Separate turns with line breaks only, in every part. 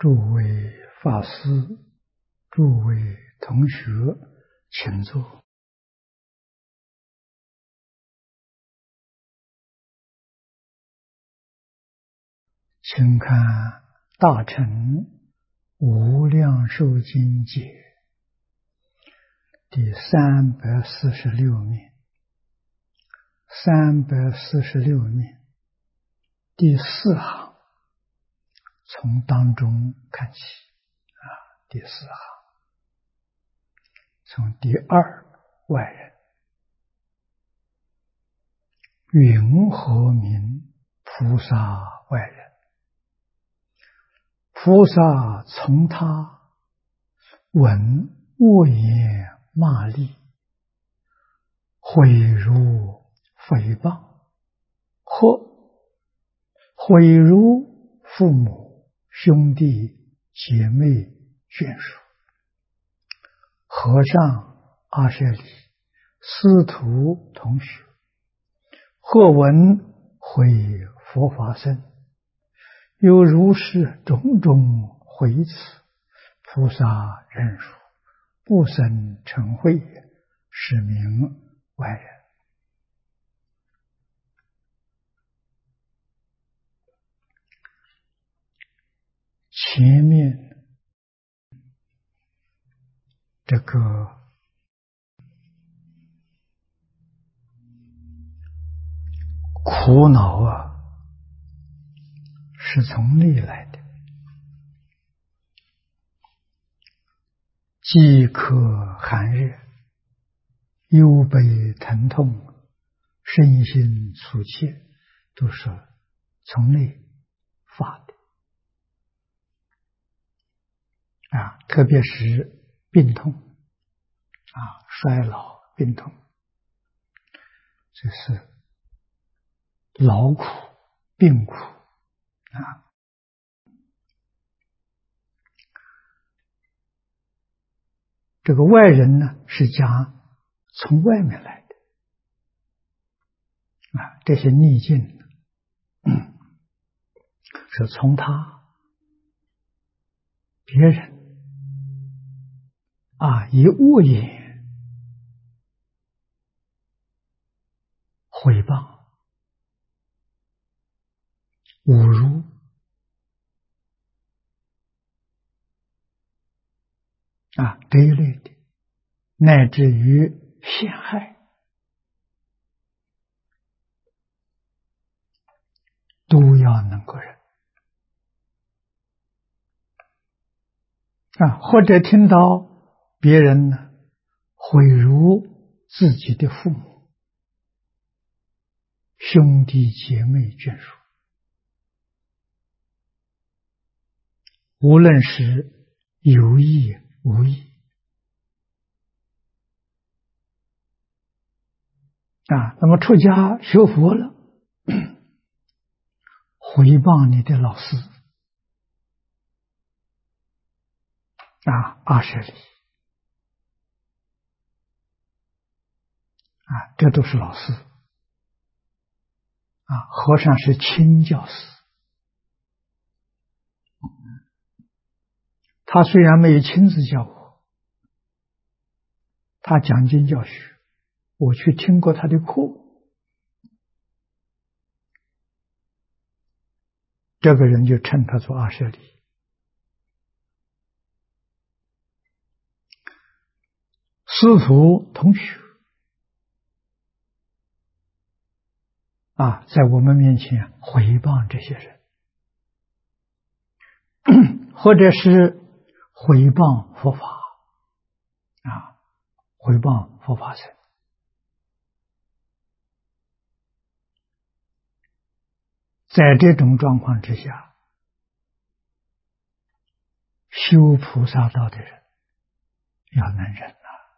诸位法师、诸位同学，请坐。请看《大乘无量寿经解》第346面，346面第4行，从当中看起第4行，从第2外人，云何名菩萨外人？菩萨从他闻恶言骂詈，毁辱诽谤，或毁辱父母兄弟姐妹眷属，和尚阿舍利、师徒同学，或闻毁佛法僧，有如是种种毁此，菩萨忍辱，不生嗔恚，是名外人。前面这个苦恼是从内来的，饥渴寒热，忧悲疼痛，身心粗切，都是从内发的特别是病痛衰老病痛，这是劳苦病苦这个外人呢，是讲从外面来的这些逆境是从他别人以恶言毁谤侮辱这一类的，乃至于陷害，都要能够忍或者听到别人呢毁辱自己的父母兄弟姐妹眷属，无论是有意无意那么出家学佛了毁谤你的老师阿舍利这都是老师和尚是亲教师，他虽然没有亲自教我，他讲经教学，我去听过他的课，这个人就称他做阿舍利。师徒同学在我们面前毁谤这些人，或者是毁谤佛法毁谤佛法僧，在这种状况之下，修菩萨道的人要能忍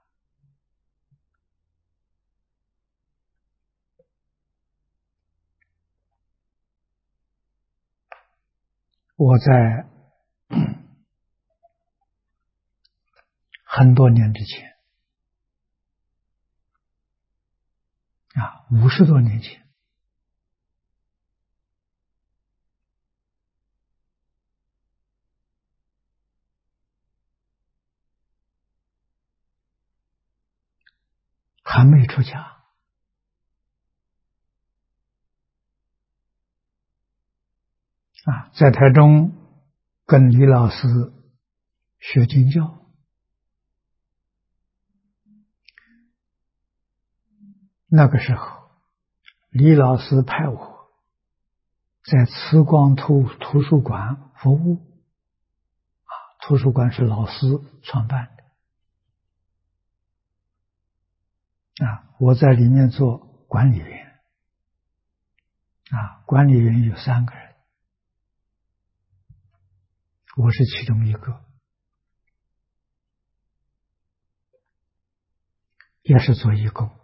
我在很多年之前50多年前， 还没出家啊，在台中跟李老师学经教。那个时候，李老师派我在慈光图书馆服务。图书馆是老师创办的啊，我在里面做管理员啊，管理员有3个人，我是其中一个，也是做义工。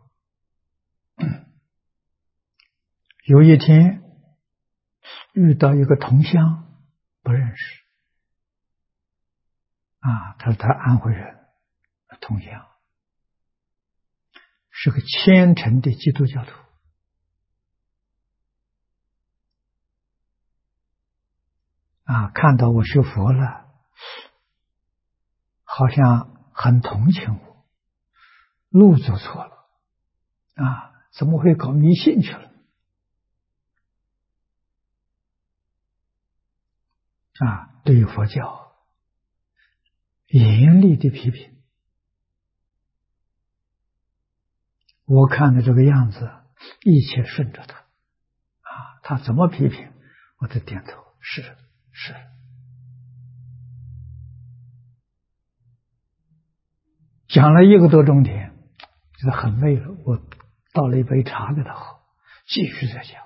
有一天遇到一个同乡，不认识啊，他说他安徽人，同乡，是个虔诚的基督教徒啊，看到我学佛了，好像很同情我，路走错了啊，怎么会搞迷信去了啊？对于佛教严厉的批评，我看的这个样子，一切顺着他啊，他怎么批评，我就点头，是。讲了1个多钟点，觉得很累了，我倒了一杯茶给他喝，继续再讲。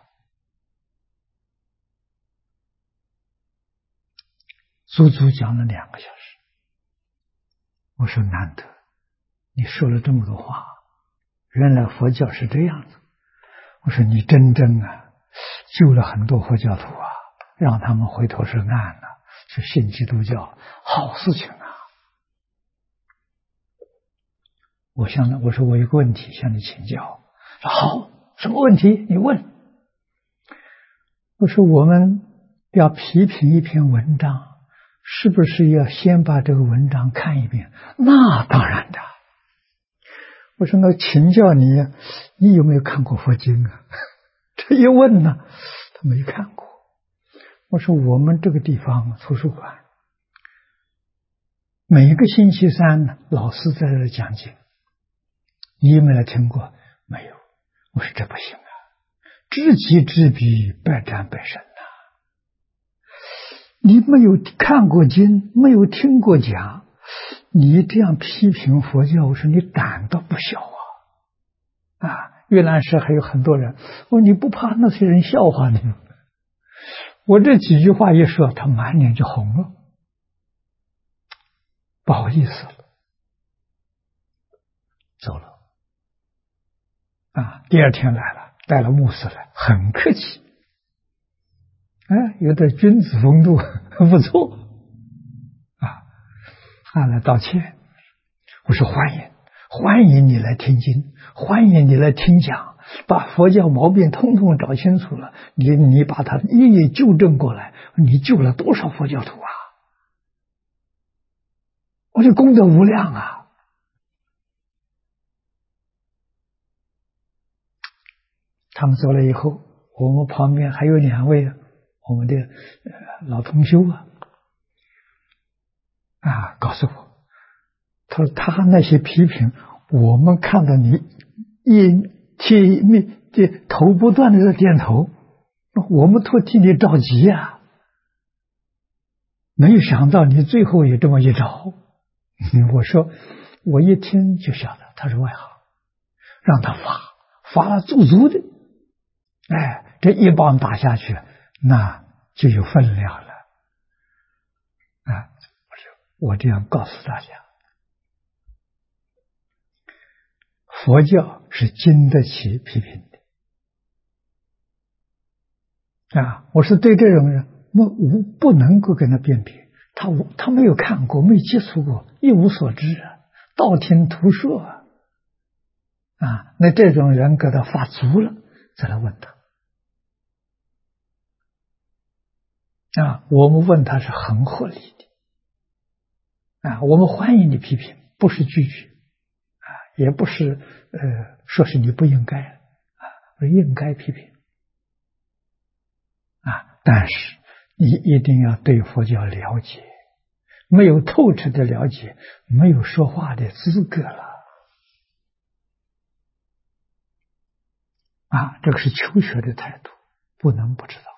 足足讲了2个小时。我说难得，你说了这么多话，原来佛教是这样子。我说你真正救了很多佛教徒啊，让他们回头是岸了，去信基督教，好事情啊。我说我有个问题向你请教。说好，什么问题你问。我说我们要批评一篇文章，是不是要先把这个文章看一遍？那当然的。我说那请教你，你有没有看过佛经啊？这一问呢，他没看过。我说我们这个地方图书馆，每个星期三呢，老师在这讲经，你有没有听过？没有。我说这不行啊，知己知彼，百战百胜啊。你没有看过经，没有听过讲，你这样批评佛教，我说你胆都不小啊！越南时还有很多人，我说你不怕那些人笑话你吗？我这几句话一说，他满脸就红了，不好意思了，走了。第二天来了，带了牧师来，很客气，有点君子风度，不错来道歉。我说欢迎你来听经，欢迎你来听讲，把佛教毛病通通找清楚了，你把它一一纠正过来，你救了多少佛教徒啊！我这功德无量啊！他们走了以后，我们旁边还有2位我们的老同修告诉我，他说他那些批评，我们看到你头不断的在点头，我们都替你着急啊！没有想到你最后也这么一着。我说我一听就晓得他是外行，让他发了足的，这一棒打下去，那就有分量了我这样告诉大家，佛教是经得起批评的我是对这种人不能够跟他辩别，他没有看过，没接触过，一无所知道听途说那这种人给他发足了，再来问他我们问他是很合理的我们欢迎你批评，不是拒绝也不是说是你不应该啊，应该批评啊，但是你一定要对佛教了解，没有透彻的了解，没有说话的资格了啊，这个是求学的态度，不能不知道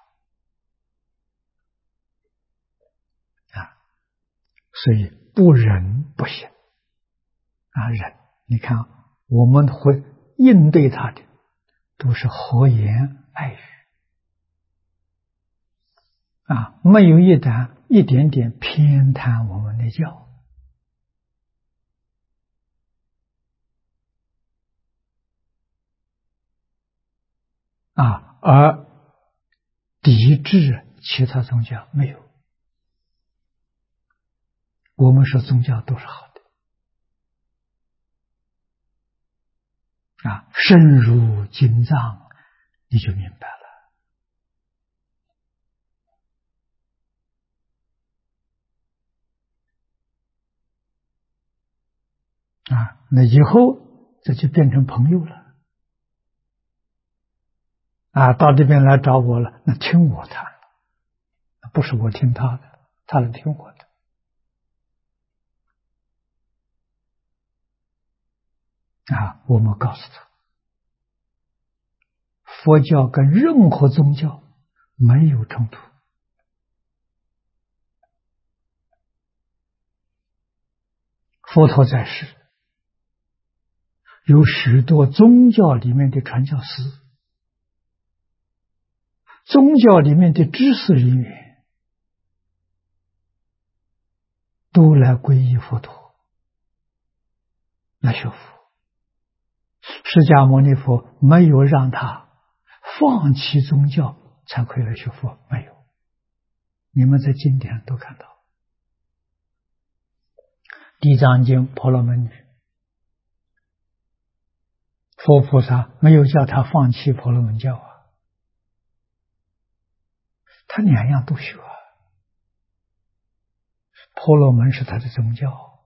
啊，所以不忍不行啊，忍，你看我们会应对他的都是和颜爱语啊，没有一点点偏袒我们的教啊，而抵制其他宗教没有。我们说宗教都是好的啊，深入经藏，你就明白了啊。那以后这就变成朋友了啊，到这边来找我了，那听我谈了，不是我听他的，他来听我的啊。我们告诉他，佛教跟任何宗教没有冲突。佛陀在世，有许多宗教里面的传教士，宗教里面的知识人员都来皈依佛陀，来学佛。释迦牟尼佛没有让他放弃宗教才可以来学佛，没有。你们在经典上都看到，地藏经婆罗门女，佛菩萨没有叫他放弃婆罗门教啊，他两样都学啊。婆罗门是他的宗教，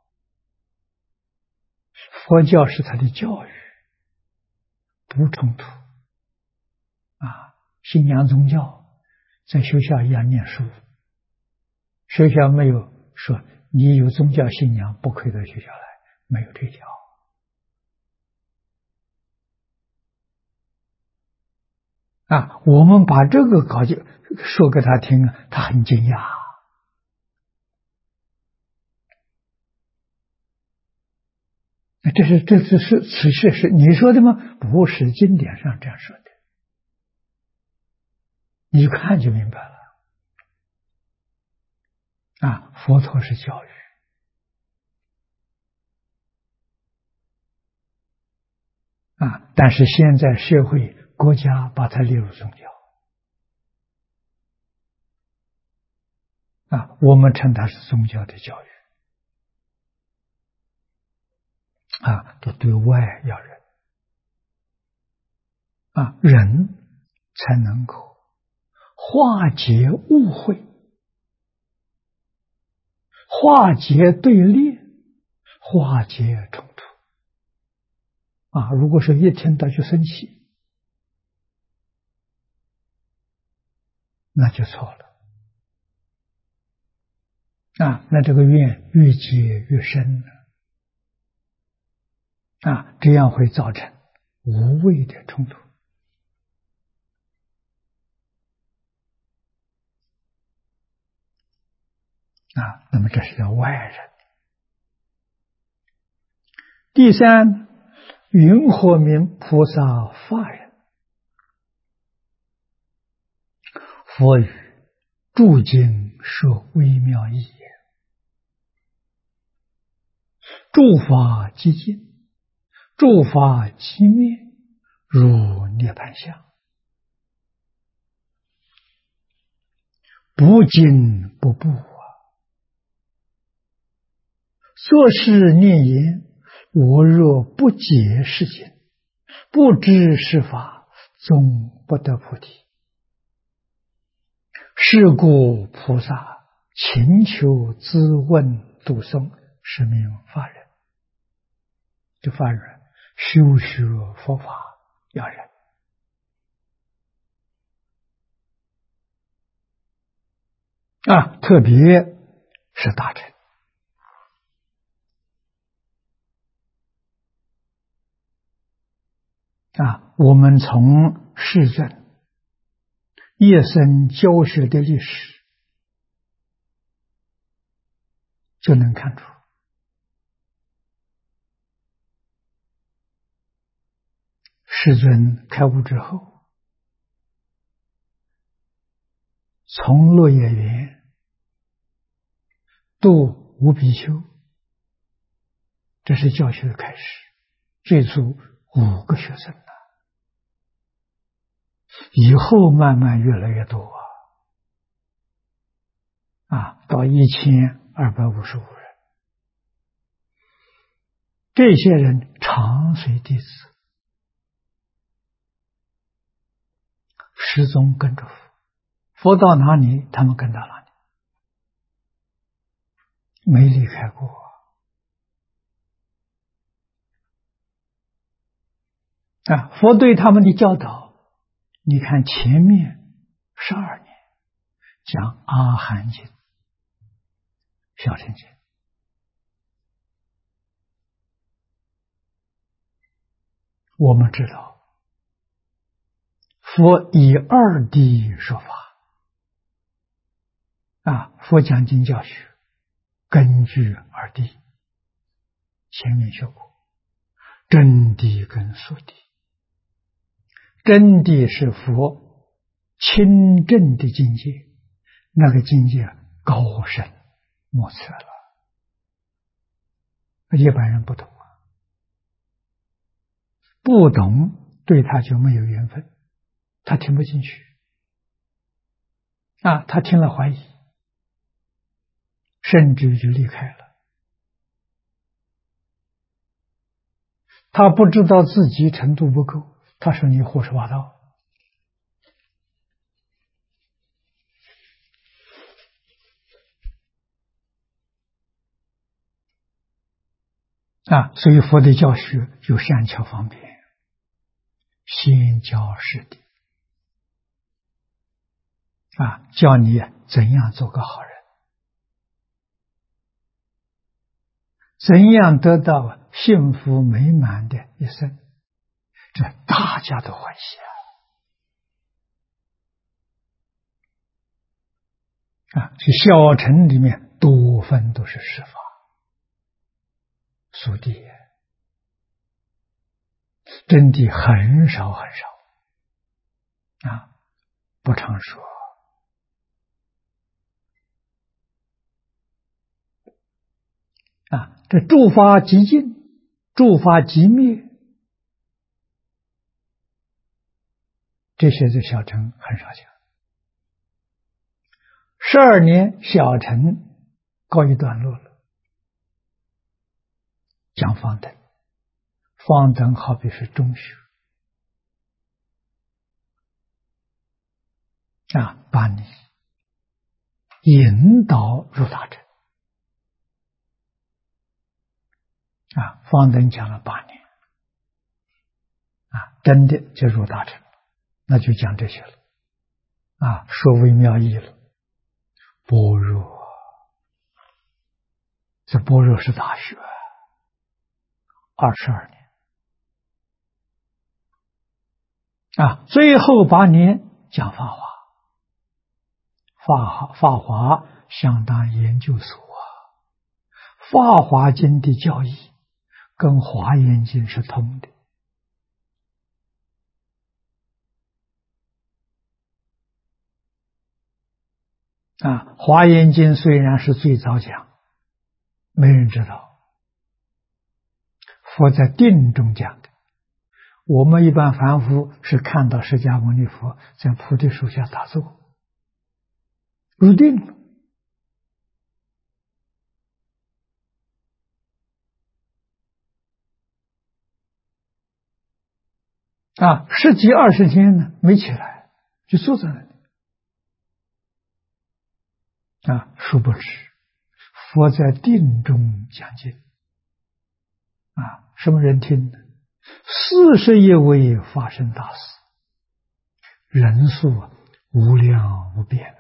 佛教是他的教育，不冲突啊。信仰宗教在学校一样念书，学校没有说你有宗教信仰不可以到学校来，没有这条啊。我们把这个搞就说给他听，他很惊讶。此事是你说的吗？不是经典上这样说的，你看就明白了啊。佛陀是教育啊，但是现在社会国家把它列入宗教啊，我们称它是宗教的教育啊，都对外要忍啊，忍才能够化解误会，化解对立，化解冲突啊。如果说一听到就生气，那就错了啊，那这个怨越结越深啊，这样会造成无谓的冲突啊。那么这是叫外人。第三，云何名菩萨法人？佛语诸经说微妙义也，诸法寂静，诸法寂灭，如涅盘相，不惊不怖啊。作是念言，我若不解是经，不知是法，终不得菩提。是故菩萨勤求咨问读诵，是名法人。这法人修学佛法要忍特别是大乘我们从世尊一生教学的历史就能看出，世尊开悟之后，从落叶园度无比丘，这是教学的开始，最初5个学生以后慢慢越来越多到1255人，这些人常随弟子，始终跟着佛，佛到哪里他们跟到哪里，没离开过佛对他们的教导，你看前面12年讲阿含经、小乘经，我们知道佛以2谛说法佛讲经教学根据2谛，前面学过真谛跟俗谛。真谛是佛清正的境界，那个境界高深莫测了，一般人不懂不懂对他就没有缘分，他听不进去他听了怀疑，甚至就离开了，他不知道自己程度不够，他说你胡说八道所以佛的教学有善巧方便，先教实地教你怎样做个好人，怎样得到幸福美满的一生，这大家都欢喜这小乘里面多分都是实法俗谛，真谛很少很少不常说这诸法极尽，诸法极灭，这些在小乘很少讲。12年小乘告一段落了，讲方等，方等好比是中学把你引导入大乘方等讲了8年真的就入大乘了，那就讲这些了说微妙义了，般若，这般若是大学22年最后8年讲法华，法华相当研究所法华经的教义跟华严经是通的华严经虽然是最早讲，没人知道佛在定中讲的，我们一般凡夫是看到释迦牟尼佛在菩提树下打坐入定了10几20天呢没起来，就坐在那里殊不知佛在定中讲经什么人听呢？ 41位法身大士，人数无量无边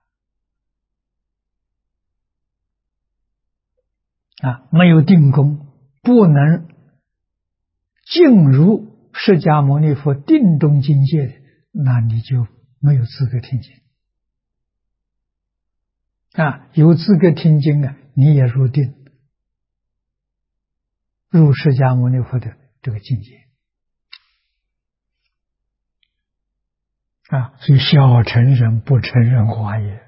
没有定功，不能进入释迦牟尼佛定中境界的，那你就没有资格听经有资格听经你也入定，入释迦牟尼佛的这个境界所以小乘人不承认华严，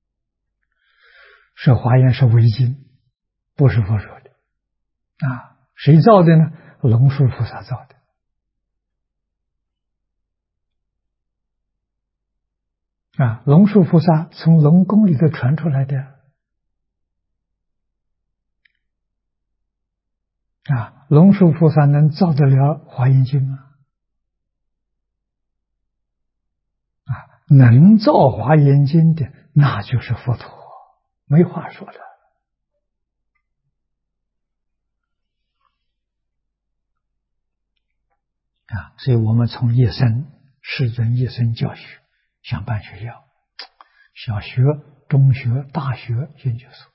说华严是伪经，不是佛说的谁造的呢？龙树菩萨造的龙树菩萨从龙宫里头传出来的龙树菩萨能造得了华严经吗？能造华严经的那就是佛陀，没话说的所以我们从一生世尊一生教学，想办学校，小学、中学、大学、研究所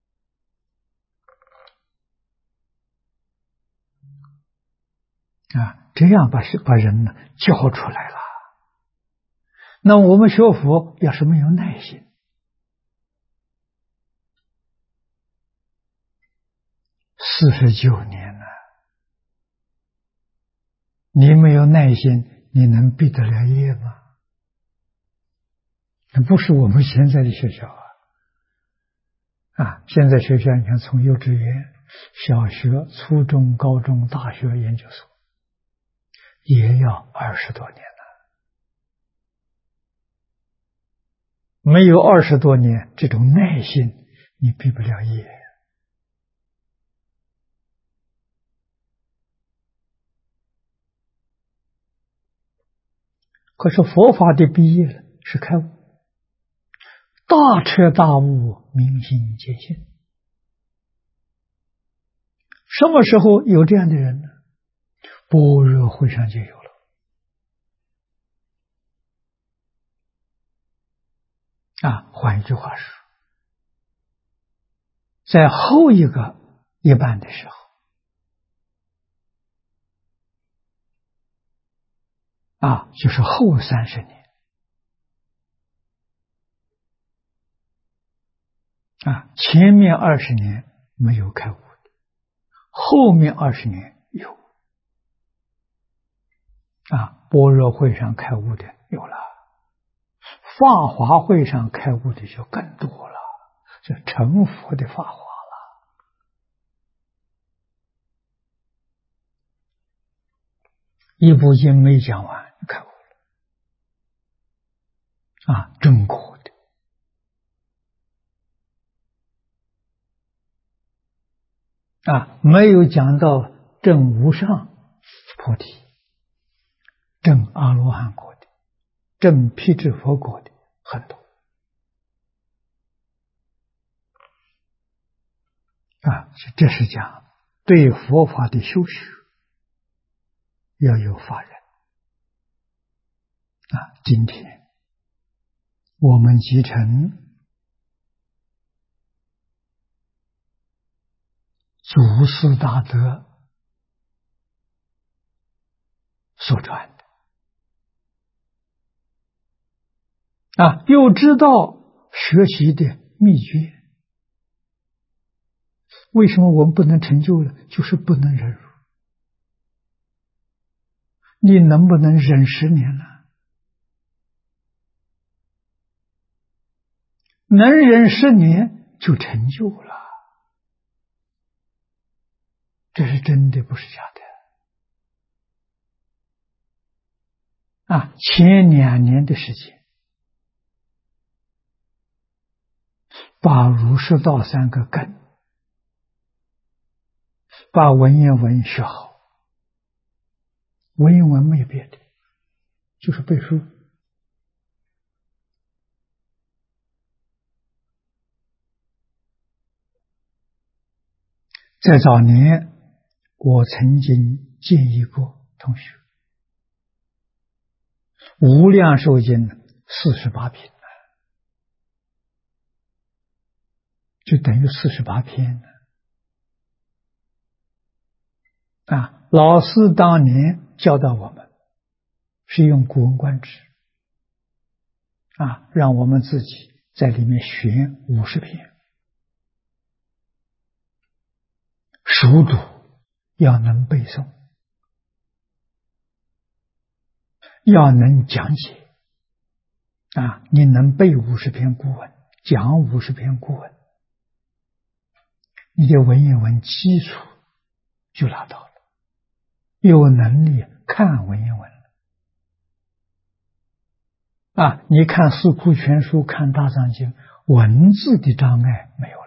这样把人教出来了。那我们学佛要是没有耐心，49年了，你没有耐心，你能毕得了业吗？那不是我们现在的学校现在学校你看，从幼稚园、小学、初中、高中、大学、研究所，也要20多年了。没有20多年这种耐心，你毕不了业。可是佛法的毕业了是开悟，大彻大悟，明心见性。什么时候有这样的人呢？般若会上就有了。换一句话说，在后一个一半的时候就是后30年前面20年没有开悟的，后面20年有般若会上开悟的有了，法华会上开悟的就更多了，这成佛的法华了。一部经没讲完开悟了中国的没有讲到证无上菩提、证阿罗汉果的、证辟支佛果的很多这是讲对佛法的修学要有法人今天我们集成祖师大德所传的又知道学习的秘诀。为什么我们不能成就呢？就是不能忍辱。你能不能忍10年呢？能忍10年就成就了，这是真的，不是假的前2年的时间把儒释道3个根，把文言文学好。文言文没有别的，就是背书。在早年我曾经见一个同学，无量寿经48品，就等于48篇老师当年教导我们是用《古文观止》让我们自己在里面选50篇，熟读，要能背诵，要能讲解你能背50篇古文，讲50篇古文，你的文言文基础就拿到了，有能力看文言文你看四库全书，看大藏经，文字的障碍没有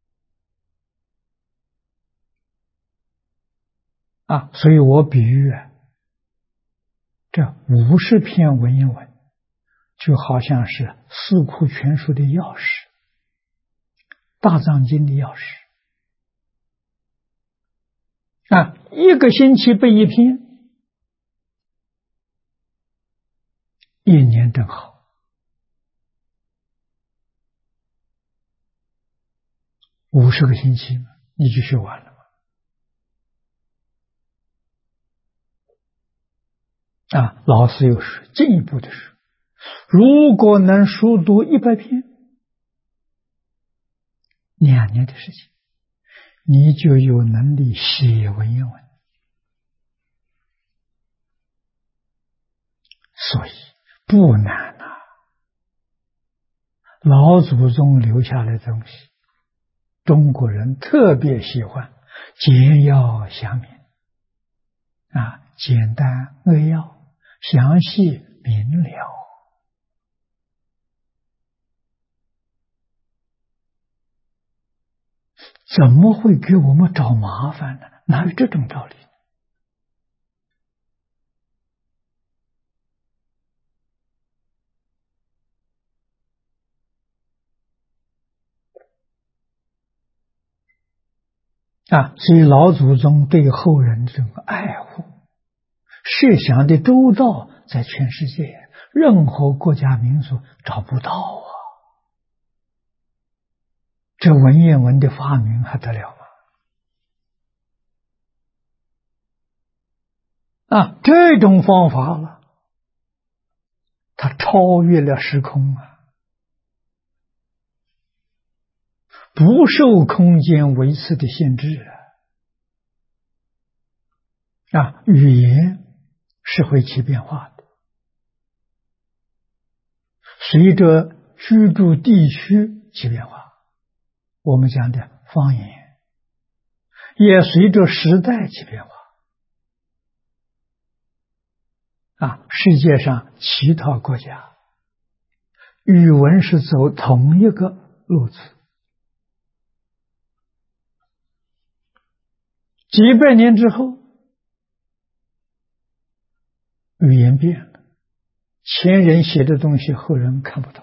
了所以我比喻这50篇文言文就好像是四库全书的钥匙，大藏经的钥匙一个星期背一篇，1年正好50个星期嘛，你就学完了嘛老师又是进一步的说，如果能熟读100篇，2年的事情，你就有能力写文言文。所以不难老祖宗留下来的东西，中国人特别喜欢，简要详明简单扼要，详细明了。怎么会给我们找麻烦呢？哪有这种道理所以老祖宗对后人这种爱护，设想的周到，在全世界任何国家民族找不到这文言文的发明还得了吗？这种方法了，它超越了时空不受空间维次的限制语言是会起变化的，随着居住地区起变化，我们讲的方言也随着时代起变化世界上其他国家语文是走同一个路子，几百年之后语言变了，前人写的东西后人看不懂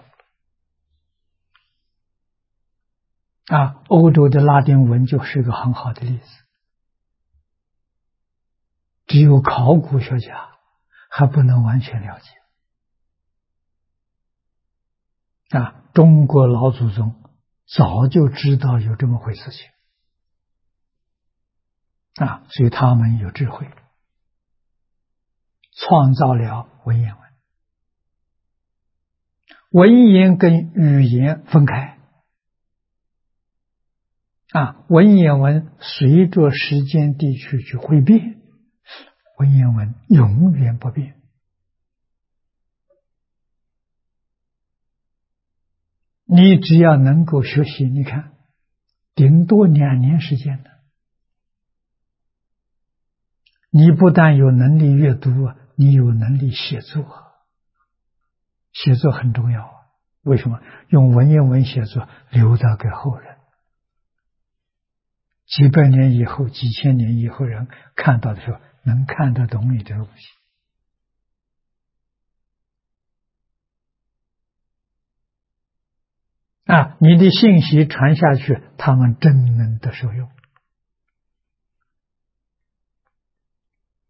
欧洲的拉丁文就是一个很好的例子，只有考古学家还不能完全了解中国老祖宗早就知道有这么回事情所以他们有智慧，创造了文言文。文言跟语言分开文言文随着时间地区去会变，文言文永远不变。你只要能够学习，你看顶多2年时间的，你不但有能力阅读你有能力写作，写作很重要为什么？用文言文写作留到给后人，几百年以后几千年以后人看到的时候能看得懂你的东西你的信息传下去，他们真能得受用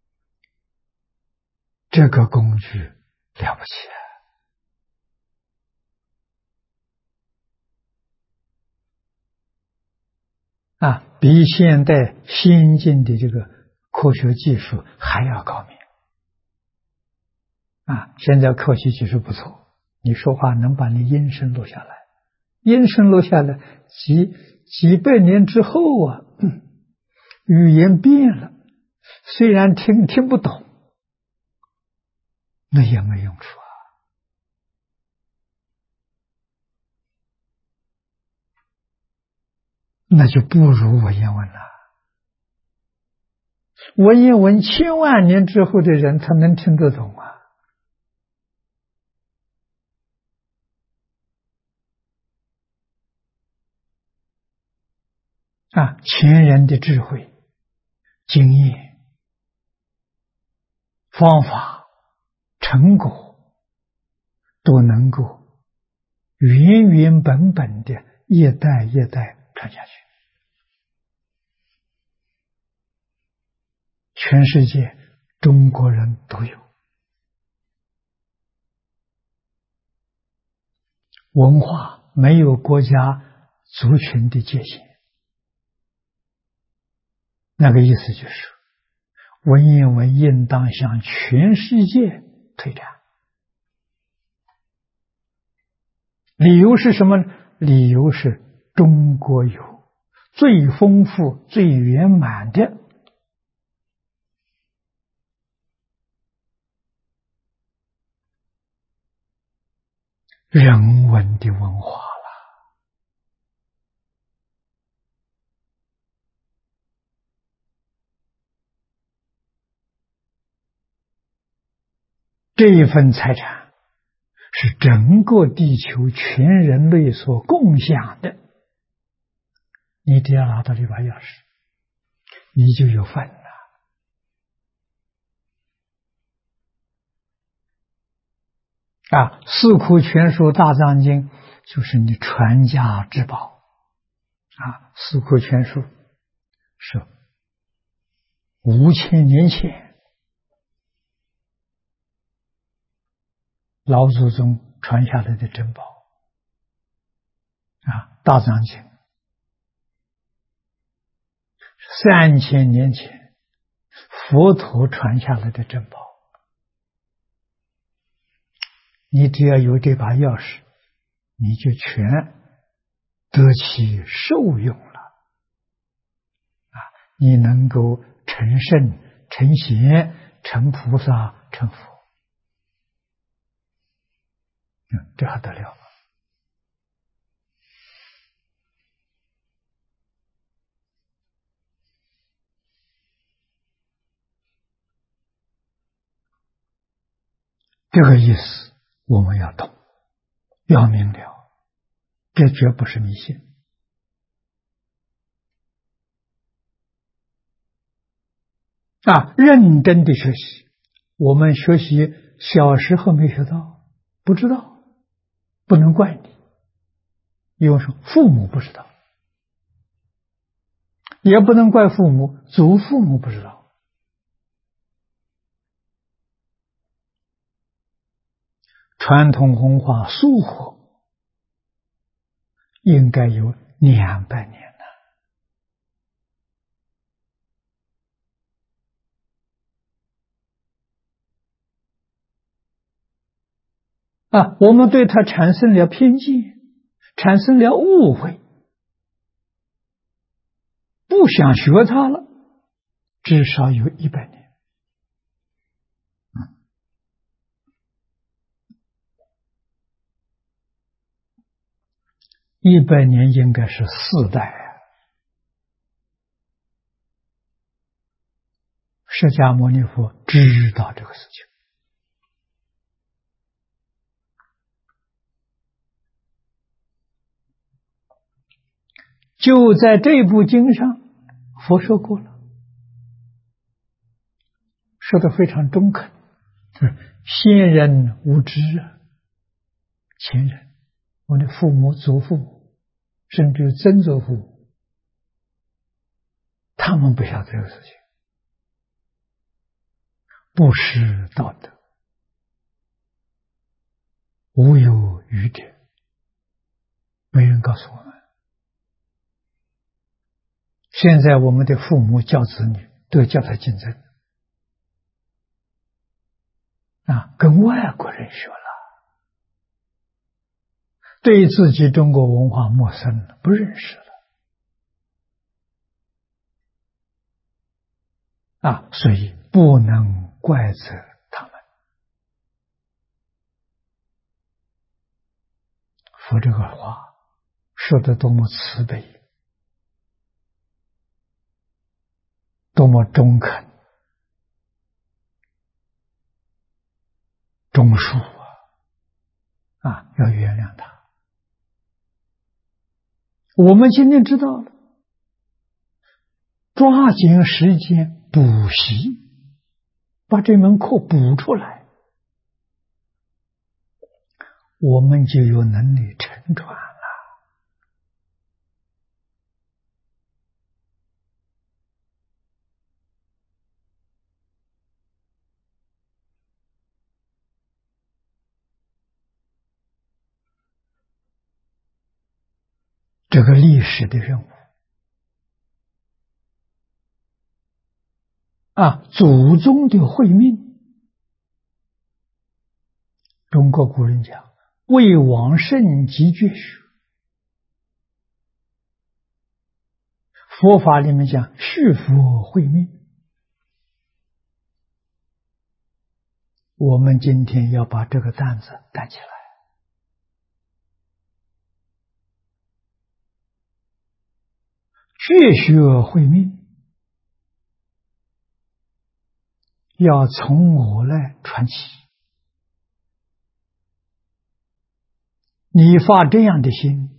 这个工具了不起比现代先进的这个科学技术还要高明现在科学技术不错，你说话能把你音声录下来，音声录下来几百年之后语言变了，虽然听不懂，那也没用处那就不如文言文了。文言文千万年之后的人他能听得懂前人的智慧、经验、方法、成果都能够原原本本的一代一代传下去，全世界中国人都有。文化没有国家族群的界限，那个意思就是文言文应当向全世界推展。理由是什么呢？理由是中国有最丰富最圆满的人文的文化了。这一份财产是整个地球全人类所共享的，你只要拿到这把钥匙，你就有份了。四库全书大藏经就是你传家之宝四库全书是5000年前老祖宗传下来的珍宝大藏经3000年前佛陀传下来的珍宝，你只要有这把钥匙，你就全得其受用了你能够成圣、成贤、成菩萨、成佛，这还得了吗？这个意思我们要懂，要明了，这绝不是迷信认真的学习。我们学习小时候没学到，不知道，不能怪你，因为说父母不知道，也不能怪父母，祖父母不知道。传统文化疏忽应该有200年了我们对它产生了偏见，产生了误会，不想学它了，至少有100年。100年应该是4代释迦牟尼佛知道这个事情，就在这部经上，佛说过了，说得非常中肯，先人无知前人，我的父母、祖父母，甚至曾祖父母，他们不晓得这个事情，不识道德， 无有余者，没人告诉我们。现在我们的父母教子女都叫他竞争跟外国人学了，对自己中国文化陌生了，不认识了所以不能怪责他们。佛这个话说得多么慈悲，多么中肯、忠恕要原谅他。我们今天知道了，抓紧时间补习，把这门课补出来，我们就有能力承传了。这个历史的任务祖宗的慧命，中国古人讲为往圣继绝学，佛法里面讲续佛慧命。我们今天要把这个担子担起来，绝学慧命要从我来传起。你发这样的心，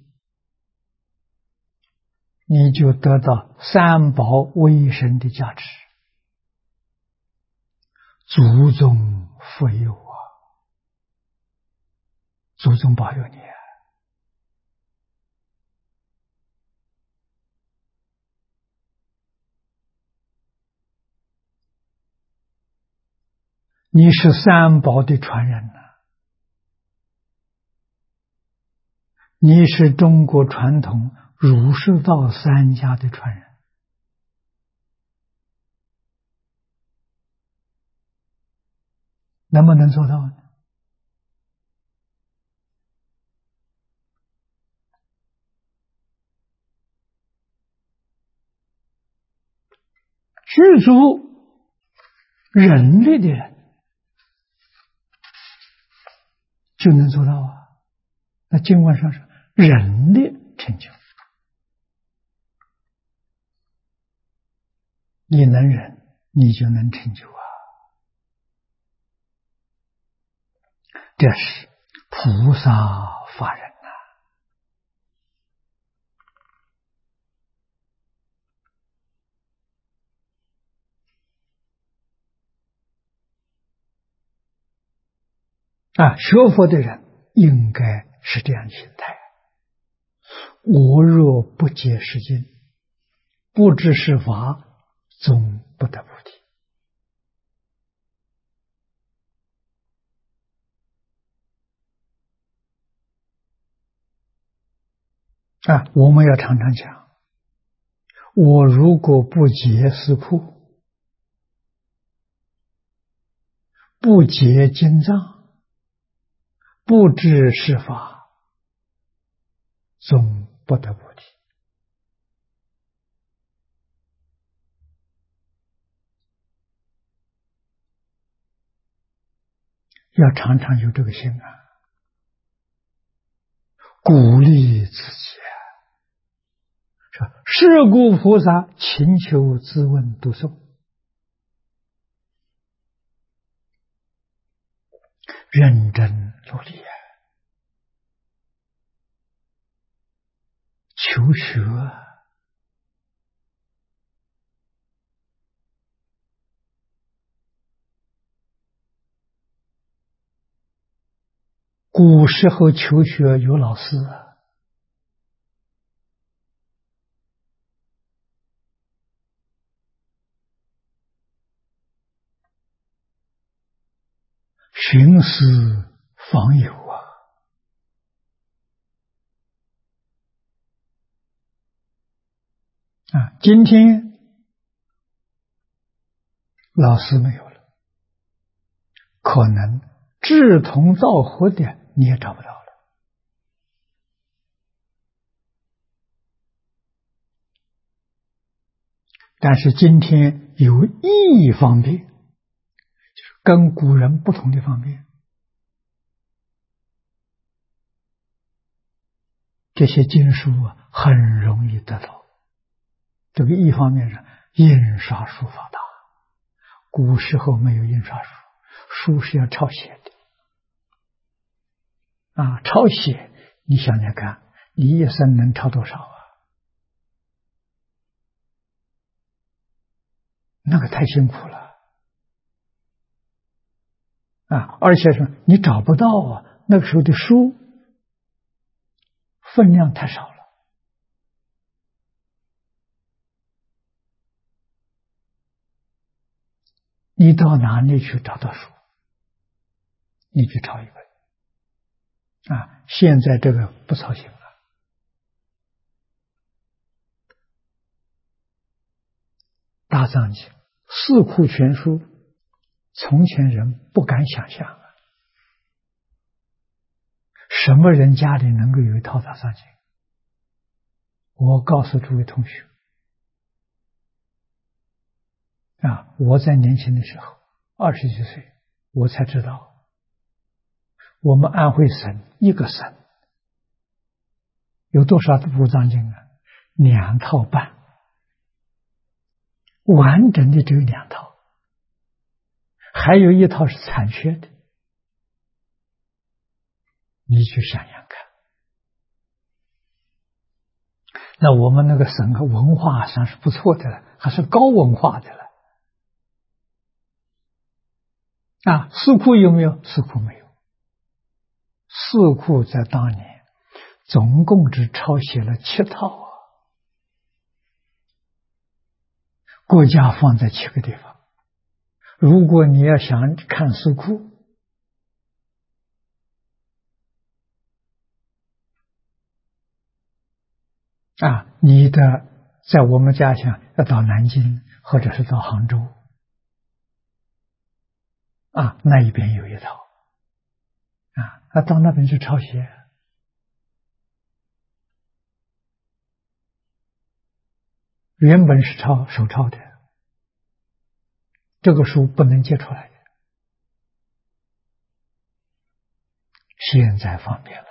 你就得到三宝威神的加持，祖宗福佑祖宗保佑你你是三宝的传人你是中国传统儒释道三家的传人，能不能做到呢？具足人力的人就能做到那经文上是人力成就，你能忍，你就能成就这是菩萨法人学佛的人应该是这样心态。我若不解释经，不知是法，终不得菩提。我们要常常讲，我如果不解四库，不解经藏，不知是法，终不得菩提。要常常有这个心鼓励自己说是故菩萨勤求自问读诵，认真努力求学古时候求学有老师寻师访友今天老师没有了，可能志同道合的你也找不到了。但是今天有意义方面，就是跟古人不同的方面，这些经书很容易得到。这个一方面是印刷术发达，古时候没有印刷术，书是要抄写的抄写，你想想看，你一生能抄多少那个太辛苦了而且说你找不到那个时候的书分量太少了。你到哪里去找到书？你去抄一本现在这个不操心了。大藏经、四库全书，从前人不敢想象什么人家里能够有一套大藏经？我告诉诸位同学我在年轻的时候20几岁，我才知道我们安徽省一个省有多少部藏经2套半，完整的只有2套，还有一套是残缺的。你去想想看，那我们那个省文化上是不错的了，还是高文化的了四库有没有？四库没有。四库在当年总共只抄写了7套国家放在7个地方。如果你要想看四库你的在我们家乡要到南京或者是到杭州那一边有一套到那边去抄写，原本是手抄的，这个书不能借出来的。现在方便了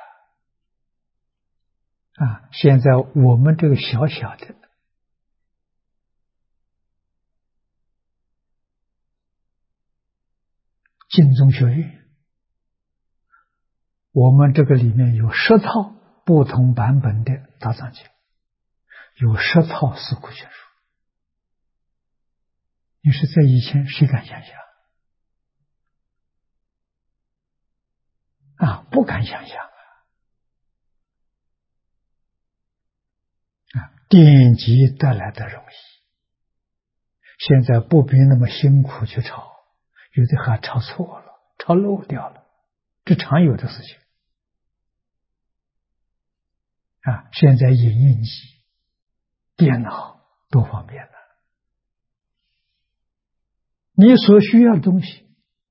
现在我们这个小小的净宗学院，我们这个里面有10套不同版本的大藏经，有10套四库全书。你说在以前谁敢想象不敢想象典籍得来的容易，现在不必那么辛苦去抄，有的还抄错了，抄漏掉了，这常有的事情现在影印机、电脑多方便了，你所需要的东西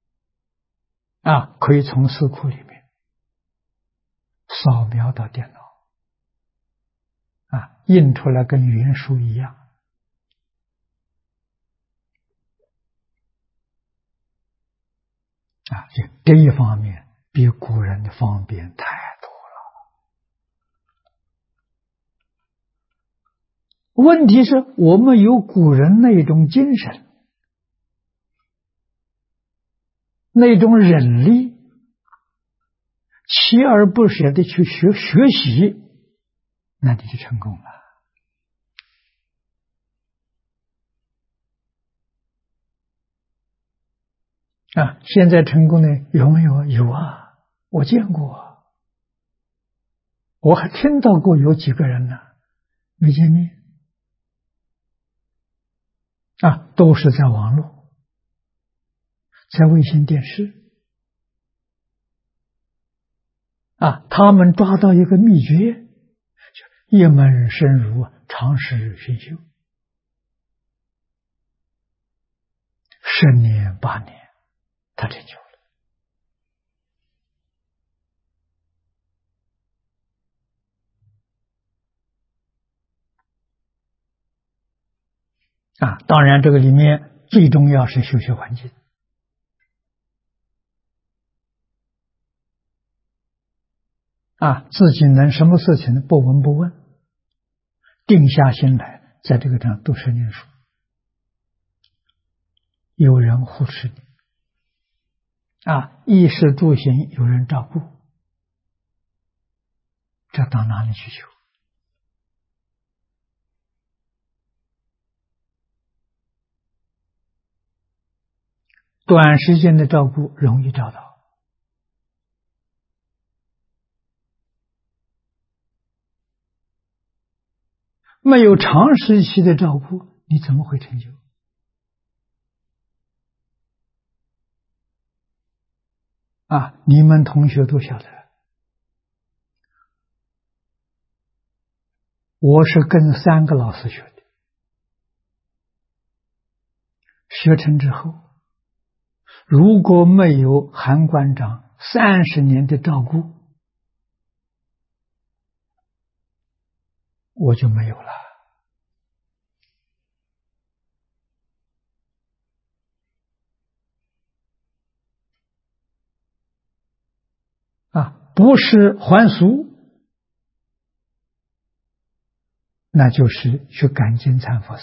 可以从四库里面扫描到电脑印出来跟原书一样这一方面比古人的方便太多了。问题是我们有古人那种精神，那种忍力，锲而不舍的去学习，那你就成功了现在成功的有没有？有我见过我还听到过有几个人呢没见面都是在网络，在卫星电视他们抓到一个秘诀，一门深入，长时熏修 10年8年，他成就了啊！当然，这个里面最重要是修学环境啊，自己能什么事情不闻不问，定下心来，在这个地方读书念书，有人护持你啊，衣食住行有人照顾，这到哪里去求？短时间的照顾容易找到，没有长时期的照顾，你怎么会成就？啊，你们同学都晓得，我是跟3个老师学的，学成之后，如果没有韩馆长30年的照顾，我就没有了。啊，不是还俗，那就是去赶金蝉佛寺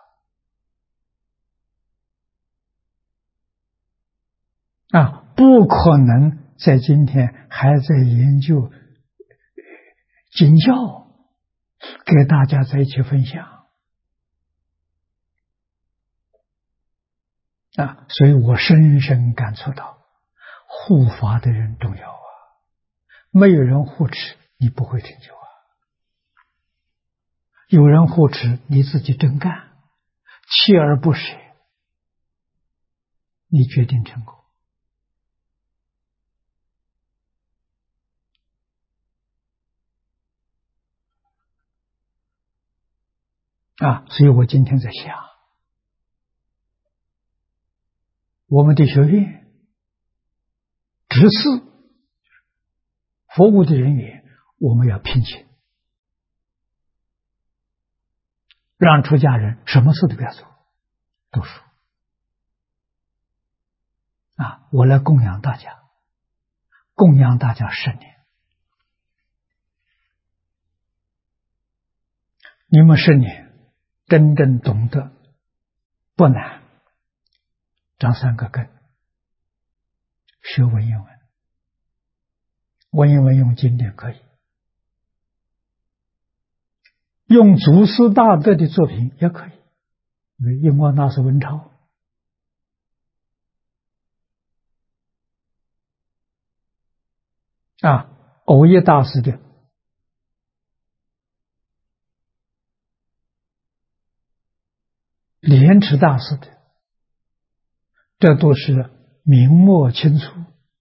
了。啊，不可能在今天还在研究经教，给大家在一起分享。啊，所以我深深感触到，护法的人重要啊，没有人护持，你不会成就啊。有人护持，你自己真干，锲而不舍，你决定成功。啊，所以我今天在想，我们的学院执事服务的人员，我们要聘请，让出家人什么事都不要做，读书啊！我来供养大家，供养大家10年，你们10年真正懂得不难，长3个根，学文言文，文言文用经典可以，用祖师大德的作品也可以，因为印光大师文钞啊，藕益大师的莲池大师的，这都是明末清初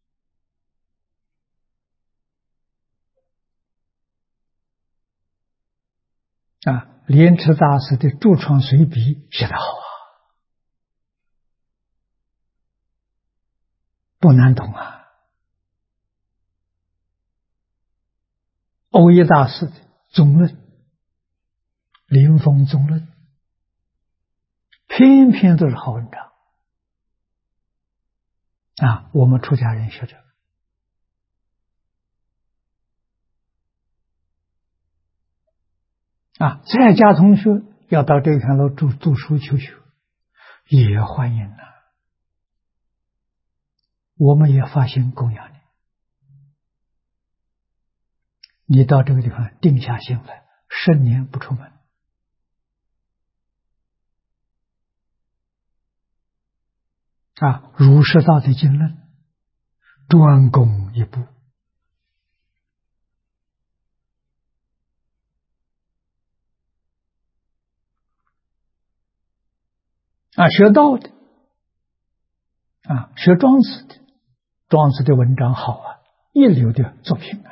啊。莲池大师的著创随笔写得好啊，不难懂啊。藕益大师的宗论，临风宗论，篇篇都是好文章啊。我们出家人学这个啊，在家同学要到这条路读书求学，也欢迎啊。我们也发心供养你，你到这个地方定下心来，10年不出门啊，儒释道的经论专攻一部啊，学道的啊，学庄子的，庄子的文章好啊，一流的作品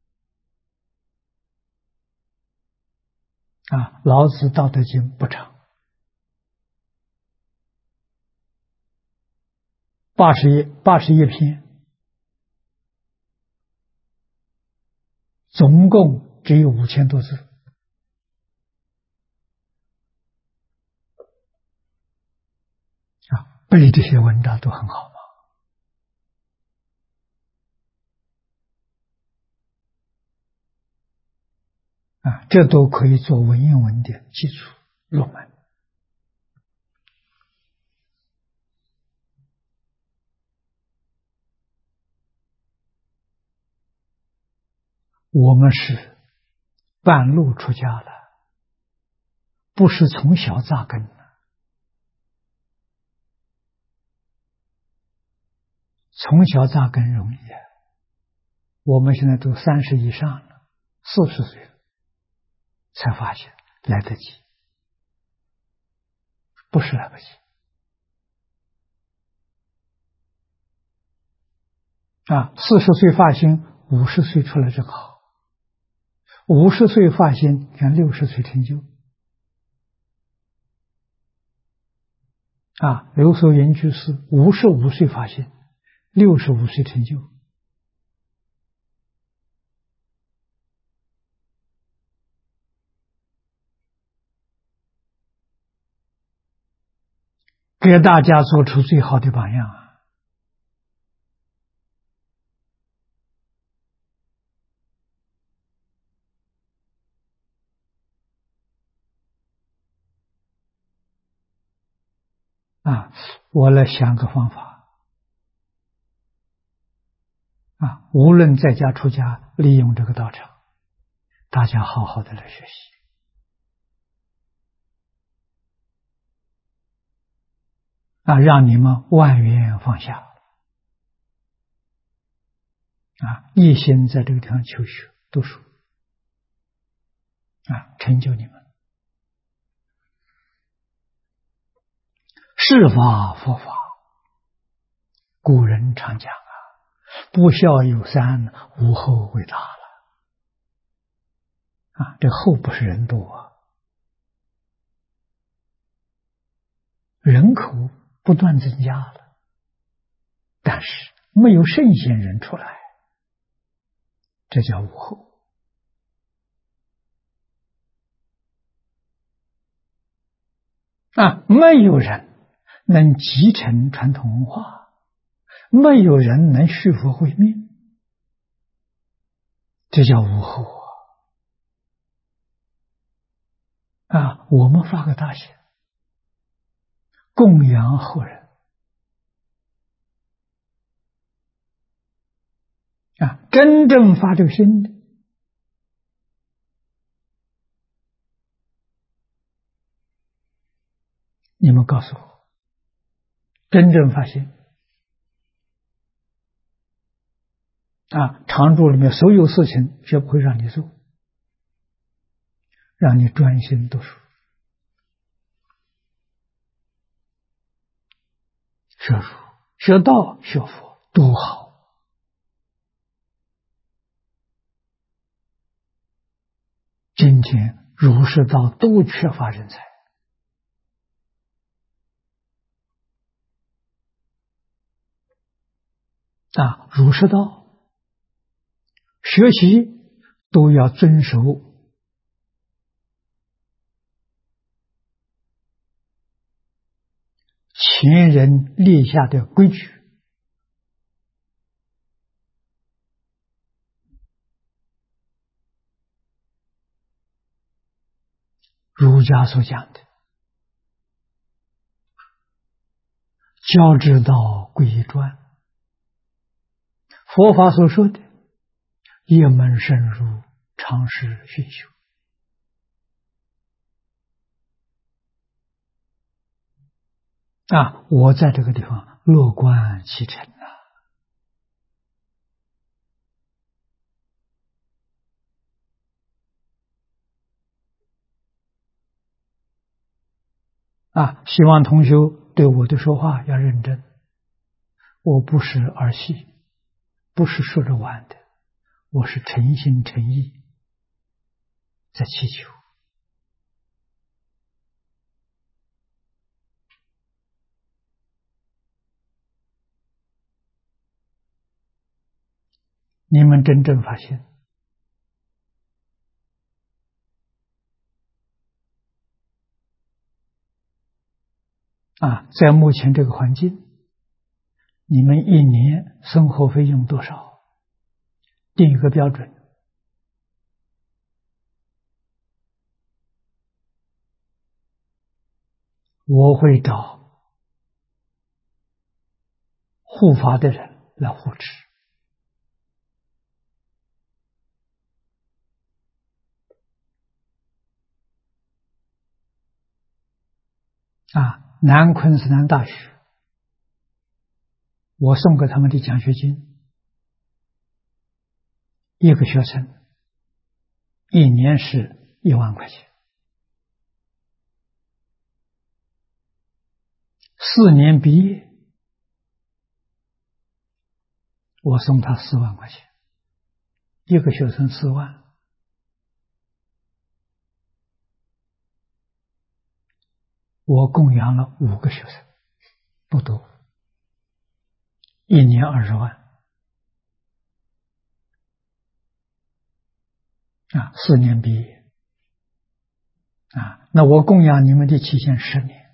啊，老子《道德经》不长 81篇，总共只有5000多字啊！背这些文章都很好嘛啊，这都可以做文言文的基础入门。我们是半路出家了，不是从小扎根的。从小扎根容易啊，我们现在都30以上了，40岁了，才发现来得及，不是来不及啊！40岁发心，50岁出来正好；50岁发心，像60岁成就啊！刘素云居士55岁发心，65岁成就。给大家做出最好的榜样啊！我来想个方法啊，无论在家出家，利用这个道场，大家好好的来学习啊，让你们万缘放下啊，一心在这个地方求学读书啊，成就你们。是法佛法，古人常讲啊，不孝有三，无后为大了啊，这后不是人多啊，人口不断增加了，但是没有圣贤人出来，这叫无后啊，没有人能继承传统文化，没有人能续佛慧命，这叫无后啊！我们发个大心，供养后人啊，真正发这个心的，你们告诉我，真正发心啊，常住里面所有事情绝不会让你做，让你专心读书、学书、学道、学佛都好。今天儒释道都缺乏人才啊，儒释道学习都要遵守前人立下的规矩。儒家所讲的教之道贵以专，佛法所说的一门深入，常识熏修啊，我在这个地方乐观其成啊，希望同修对我的说话要认真，我不是儿戏，不是说着玩的，我是诚心诚意在祈求你们真正发现在目前这个环境，你们一年生活费用多少？定一个标准。我会找护法的人来护持。南昆士兰大学，我送给他们的奖学金，一个学生一年是1万块钱，4年毕业，我送他4万块钱，一个学生4万，我供养了5个学生，不多，一年20万，4年毕业那我供养你们的期限10年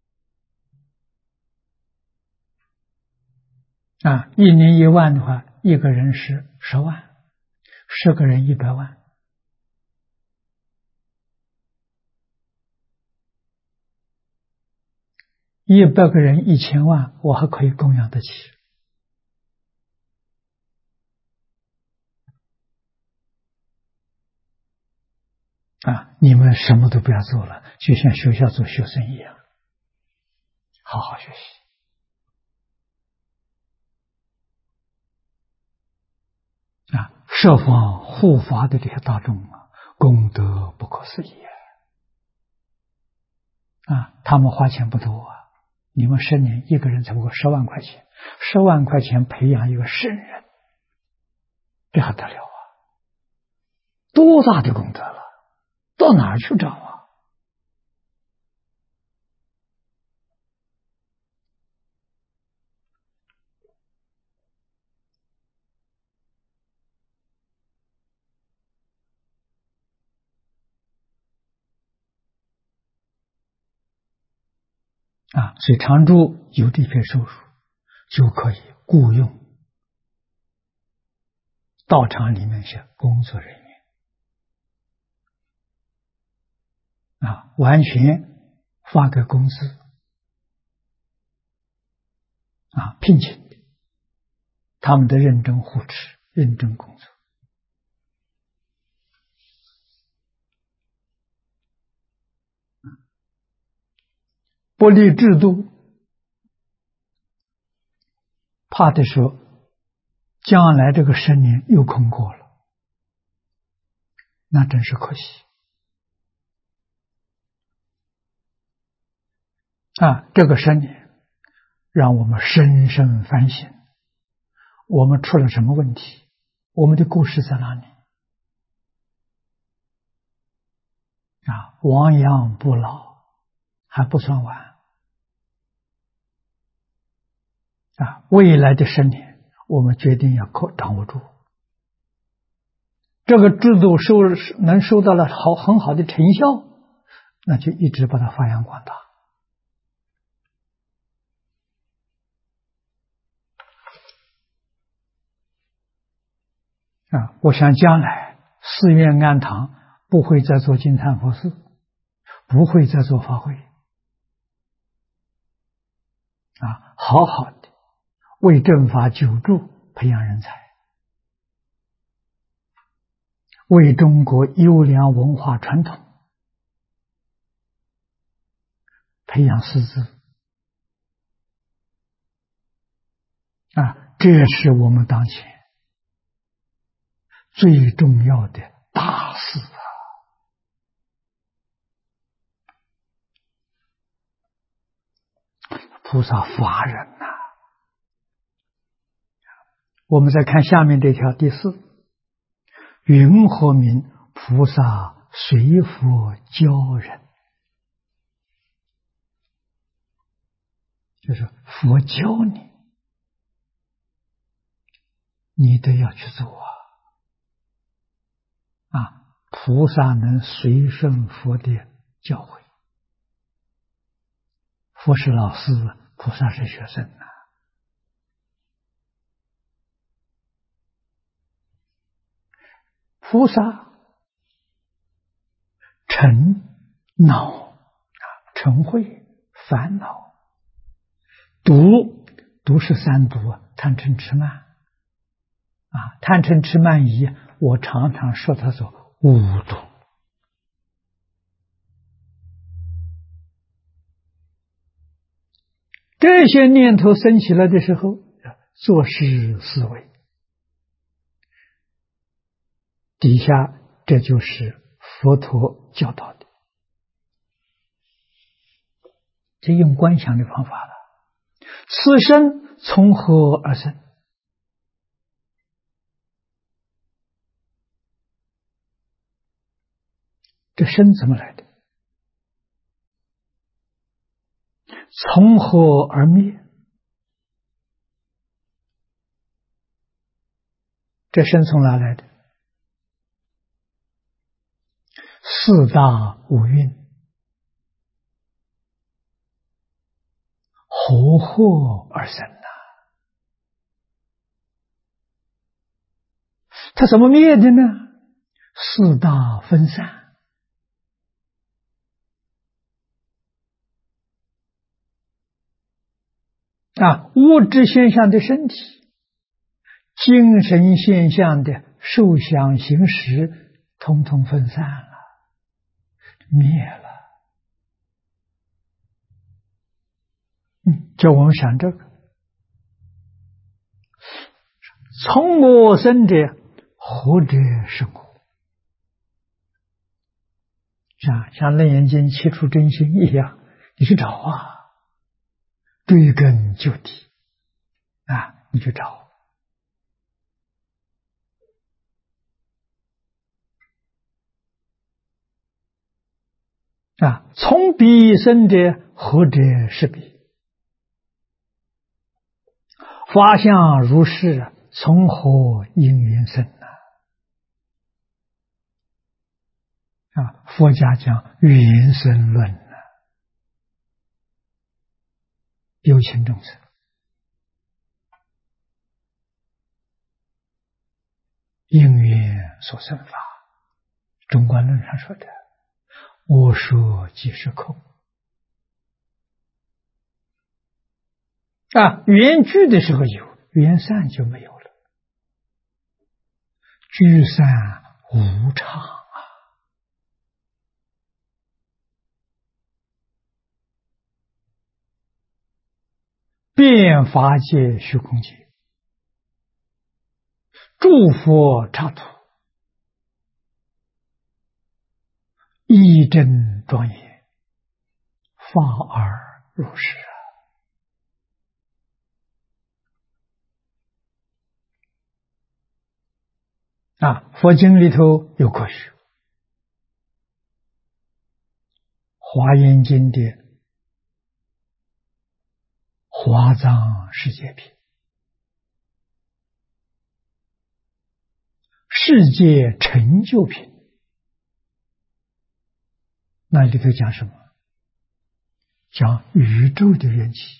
一年1万的话，一个人是10万，10个人100万。100个人1000万，我还可以供养得起。你们什么都不要做了，就像学校做学生一样，好好学习。设防护法的这些大众功德不可思议他们花钱不多你们10年一个人才不过10万块钱，10万块钱培养一个圣人，这还得了多大的功德了，到哪儿去找所以常住有这些收入，就可以雇佣道场里面些工作人员完全发给工资聘请的，他们的认真护持，认真工作。不立制度，怕的说将来这个10年又空过了，那真是可惜这个10年让我们深深反省，我们出了什么问题，我们的故事在哪里亡羊补牢还不算晚未来的10年我们决定要掌握住这个制度，能收到了很好的成效，那就一直把它发扬光大我想将来寺院庵堂不会再做金忏佛事，不会再做法会好好的为正法久住培养人才，为中国优良文化传统培养师资这是我们当前最重要的大事菩萨法人我们再看下面这条第4，云何名菩萨随佛教人，就是佛教你都要去做菩萨能随顺佛的教诲，佛是老师，菩萨是学生呐。菩萨嗔恼嗔恚烦恼，毒是三毒啊，贪嗔痴慢贪嗔痴慢疑，我常常说它做五毒。这些念头升起来的时候，做事思维底下，这就是佛陀教导的，这用观想的方法了。此身从何而生？这身怎么来的？从何而灭？这身从哪来的？四大五蕴合祸而生呐。它怎么灭的呢？四大分散。物质现象的身体，精神现象的受想行识，统统分散了，灭了。叫我们想这个，从我生者，何者生我？像楞严经七处真心一样，你去找追根究底你去找。从彼生者，何者是彼？法相如是，从何因缘生佛家讲缘生论有情众生因缘所生法，中观论上说的我说即是空缘聚的时候有，缘散就没有了。聚散无常遍法界虚空界，诸佛刹土，一真庄严，法而如是佛经里头有科学，华严经的华藏世界品，世界成就品，那里头讲什么？讲宇宙的缘起。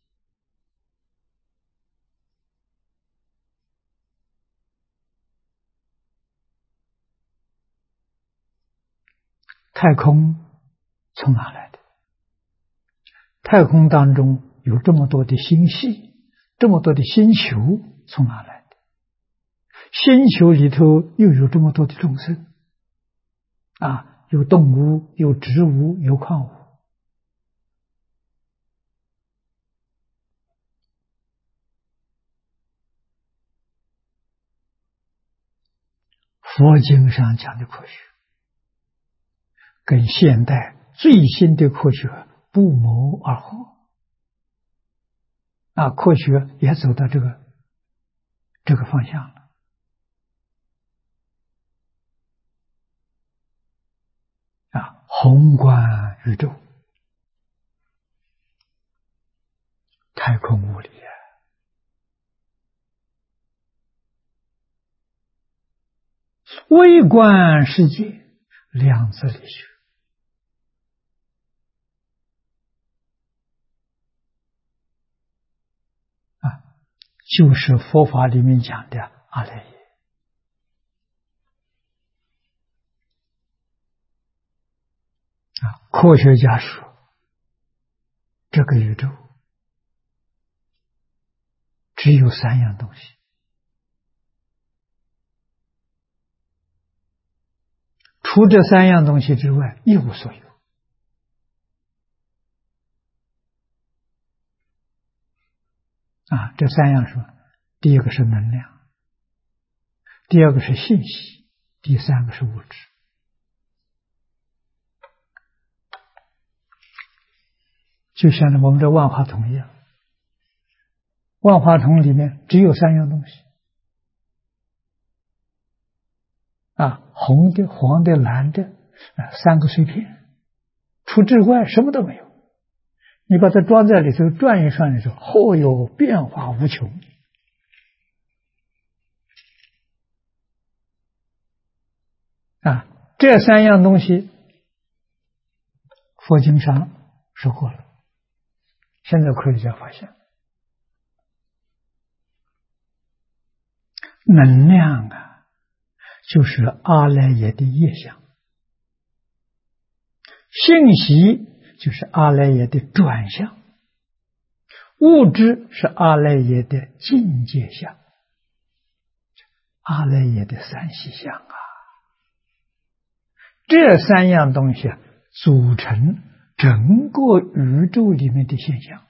太空从哪来的？太空当中有这么多的星系，这么多的星球，从哪来的？星球里头又有这么多的众生有动物，有植物，有矿物。佛经上讲的科学跟现代最新的科学不谋而合科学也走到这个方向了宏观宇宙，太空物理微观世界， 量子力学啊，就是佛法里面讲的阿赖耶啊。科学家说，这个宇宙只有三样东西，除这三样东西之外，一无所有。啊，这三样是什么？第一个是能量，第二个是信息，第三个是物质。就像我们这万花筒一样，万花筒里面只有三样东西啊，红的、黄的、蓝的三个碎片，除之外什么都没有。你把它装在里头转一转的时候，嚯哟，变化无穷啊！这三样东西，佛经上说过了，现在科学家发现，能量啊，就是阿赖耶的业相，信息就是阿赖耶的转向，物质是阿赖耶的境界相，阿赖耶的三细相啊。这三样东西组成整个宇宙里面的现象，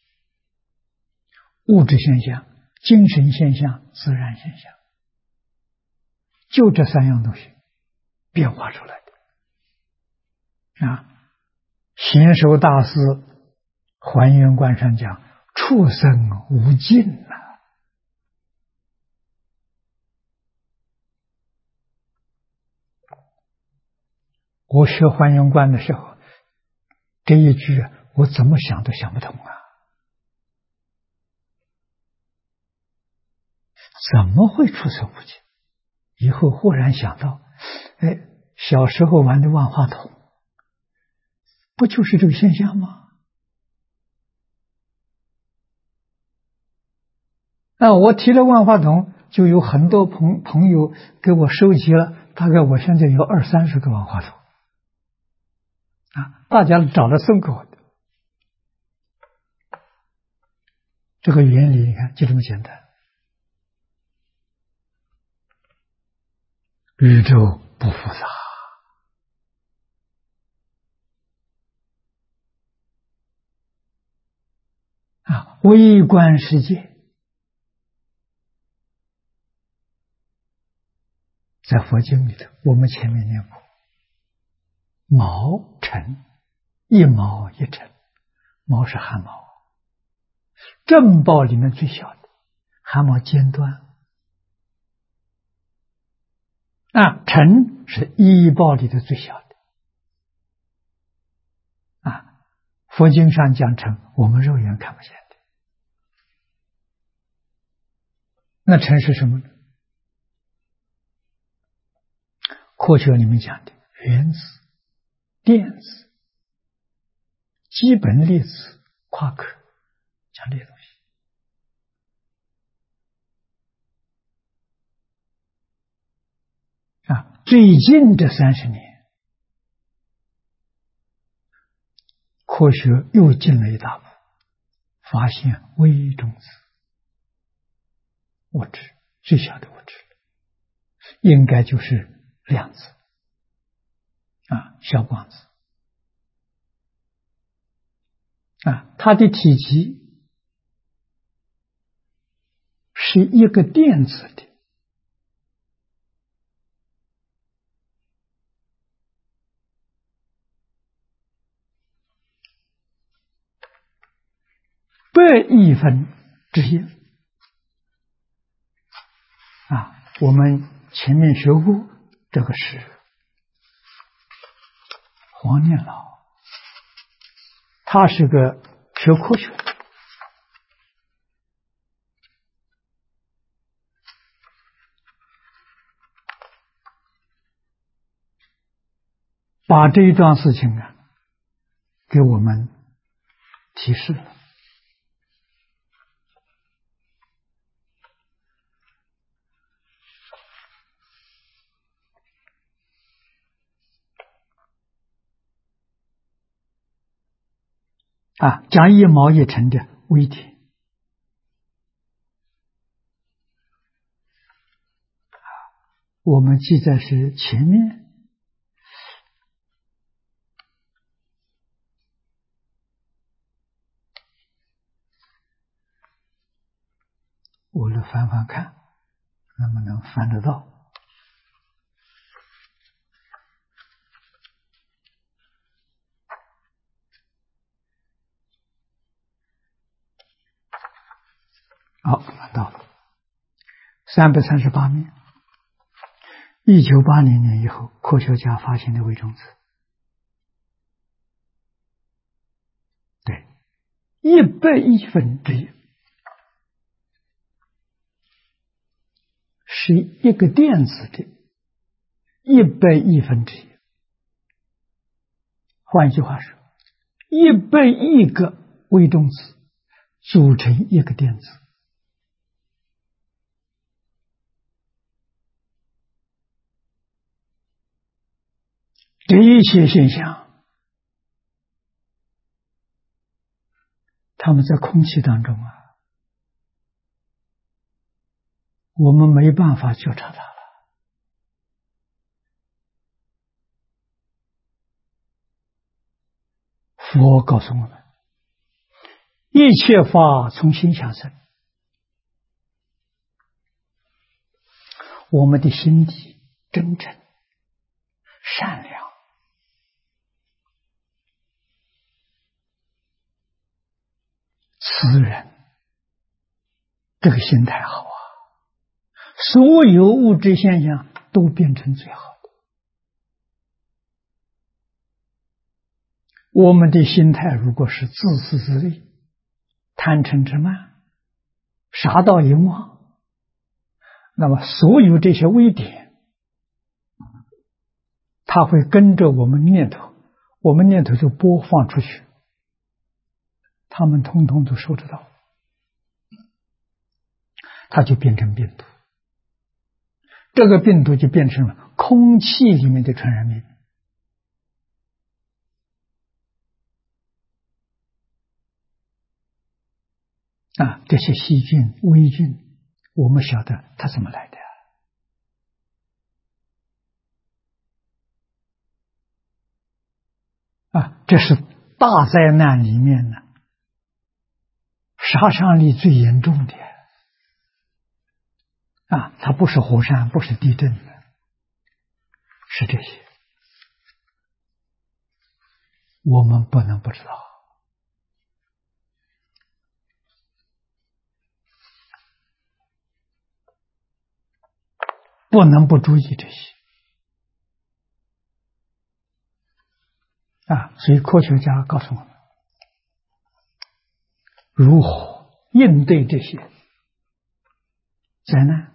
物质现象、精神现象、自然现象，就这三样东西变化出来的啊。贤首大师还原观上讲，畜生无尽啊。我学还原观的时候，这一句我怎么想都想不通啊！怎么会畜生无尽？以后忽然想到，哎，小时候玩的万花筒，不就是这个现象吗？啊，我提了万花筒，就有很多朋友给我收集了，大概我现在有20-30个万花筒。啊，大家找来送给我的，这个原理你看就这么简单。宇宙不复杂啊，微观世界在佛经里头，我们前面念过，毛尘，一毛一尘，毛是汗毛，正报里面最小的，汗毛尖端啊，尘是一报里的最小的啊。佛经上讲尘，我们肉眼看不见的。那尘是什么呢？科学里面讲的原子、电子、基本粒子、夸克，讲这些东西啊。最近这30年，科学又进了一大步，发现微中子物质，最小的物质应该就是量子啊，小光子啊，它的体积是一个电子的100亿分之一啊。我们前面学过，这个是黄念老，他是个学科学的， 把这一桩事情啊，给我们提示了。讲一毛一尘的微体，我们记载是前面我来翻翻看，能不能翻得到？好，翻到了338面。1980年以后，科学家发现的微中子，对，100亿分之一是一个电子的100亿分之一。换句话说，100亿个微中子组成一个电子。这一些现象，它们在空气当中我们没办法觉察它了。佛告诉我们，一切法从心想生。我们的心地真诚、善良，慈人，这个心态好所有物质现象都变成最好的。我们的心态如果是自私自利、贪嗔痴慢、杀盗淫妄，那么所有这些微点，它会跟着我们念头，我们念头就播放出去，他们通通都收得到，它就变成病毒。这个病毒就变成了空气里面的传染病。这些细菌、微菌，我们晓得它怎么来的这是大灾难里面呢，杀伤力最严重的它不是火山，不是地震的，是这些，我们不能不知道。不能不注意这些所以科学家告诉我们如何应对这些灾难。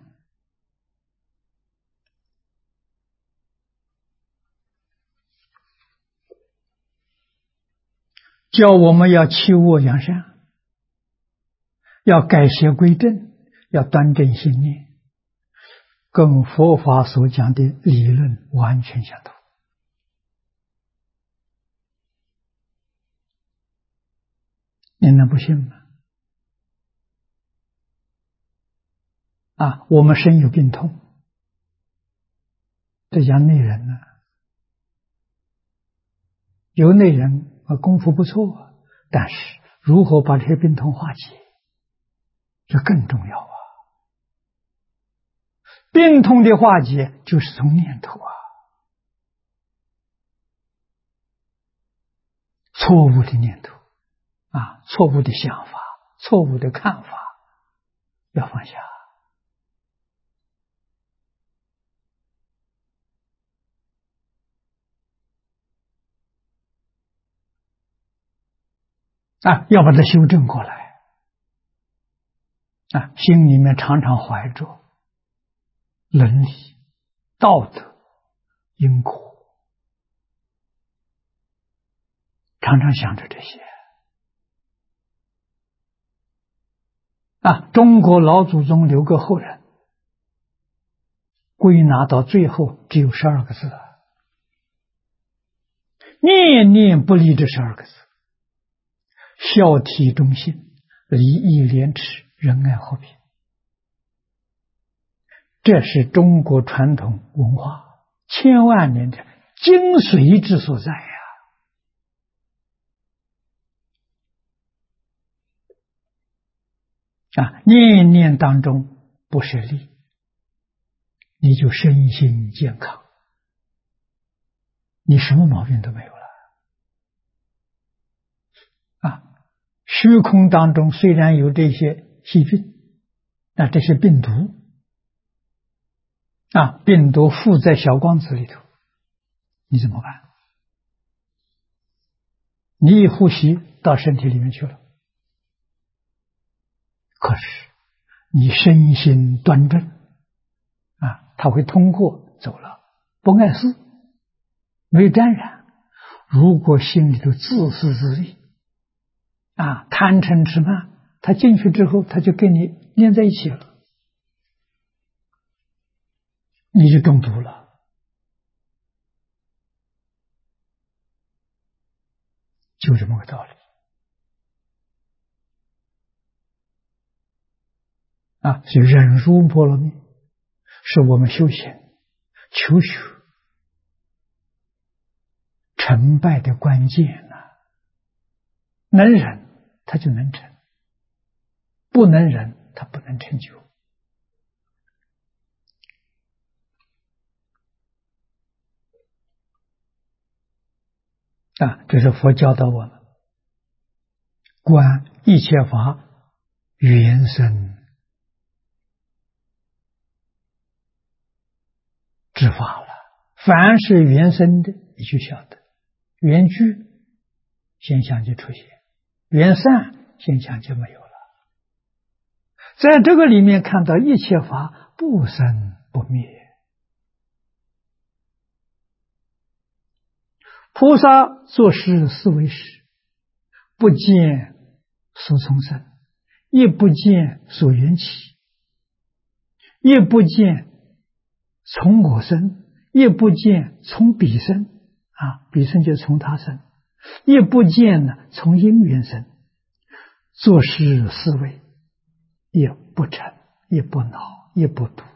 叫我们要弃恶扬善，要改邪归正，要端正心念，跟佛法所讲的理论完全相同。你能不信吗？我们身有病痛，这讲内人呢，有内人功夫不错，但是如何把这些病痛化解，这更重要病痛的化解就是从念头错误的念头错误的想法，错误的看法，要放下要把它修正过来心里面常常怀着伦理、道德、因果常常想着这些中国老祖宗留个后人，归纳到最后只有12个字念念不离这12个字：孝悌忠信，礼义廉耻，仁爱和平。这是中国传统文化千万年的精髓之所在念念当中不舍利，你就身心健康，你什么毛病都没有了虚空当中虽然有这些细菌，这些病毒病毒附在小光子里头，你怎么办？你一呼吸到身体里面去了，可是你身心端正它会通过走了，不碍事，没有沾染。如果心里头自私自利贪嗔痴慢，它进去之后，它就跟你连在一起了，你就中毒了。就这么个道理所以忍辱波罗蜜是我们修行求学成败的关键能忍他就能成，不能忍他不能成就这是佛教导我们观一切法原生之法了。凡是原生的，你就晓得原具现象就出现，原善现象就没有了。在这个里面看到一切法不生不灭，菩萨作事思维时，不见所从生，亦不见所缘起，亦不见从我生，亦不见从彼生彼生就从他生，亦不见从因缘生，作事思维也不成，也不恼，也不度。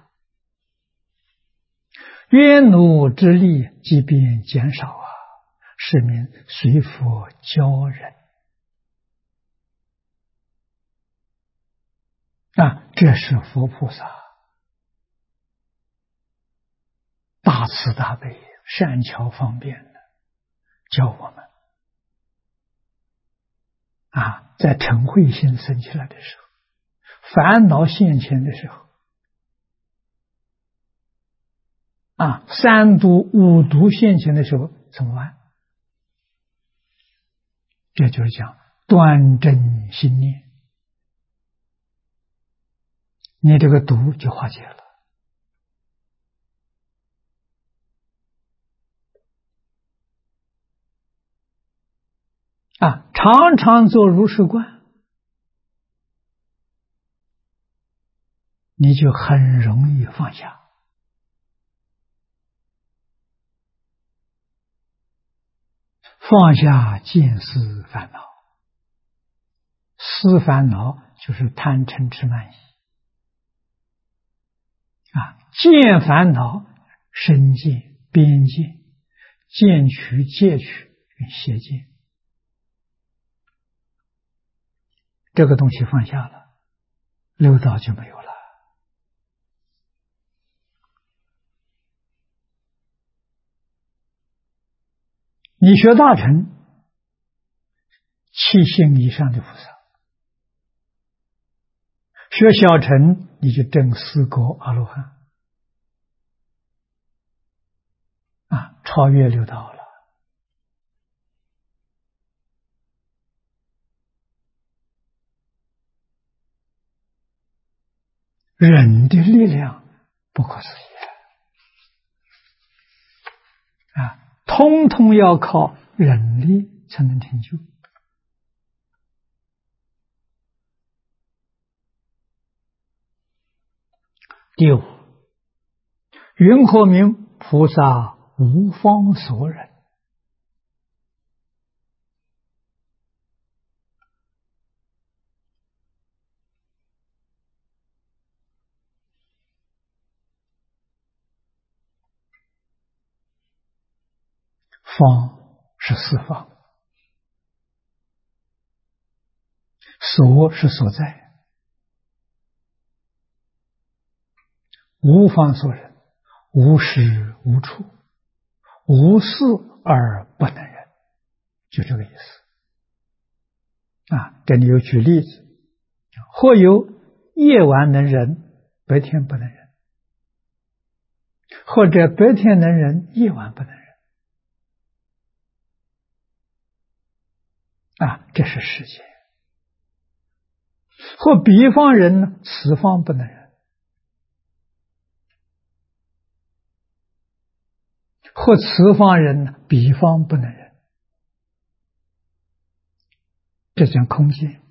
冤奴之力即便减少是名随佛教人这是佛菩萨大慈大悲善巧方便的教我们在嗔恚心生起来的时候，烦恼现前的时候三毒五毒现前的时候怎么办？这就是讲端正心念，你这个毒就化解了常常做如是观，你就很容易放下。放下见思烦恼，思烦恼就是贪嗔痴慢疑见烦恼身见边见，见取戒取与邪见，这个东西放下了，六道就没有了。你学大乘7性以上的菩萨，学小乘你就证4果阿罗汉超越六道了。忍的力量不可思议通通要靠忍力才能成就。第五，云何名菩萨无方所忍？方是四方，所是所在，无方所忍，无时无处，无事而不能忍，就这个意思。这里有举例子，或有夜晚能忍，白天不能忍，或者白天能忍，夜晚不能忍。这是世界。或彼方人呢，此方不能忍；或此方人呢，彼方不能忍。这讲空间。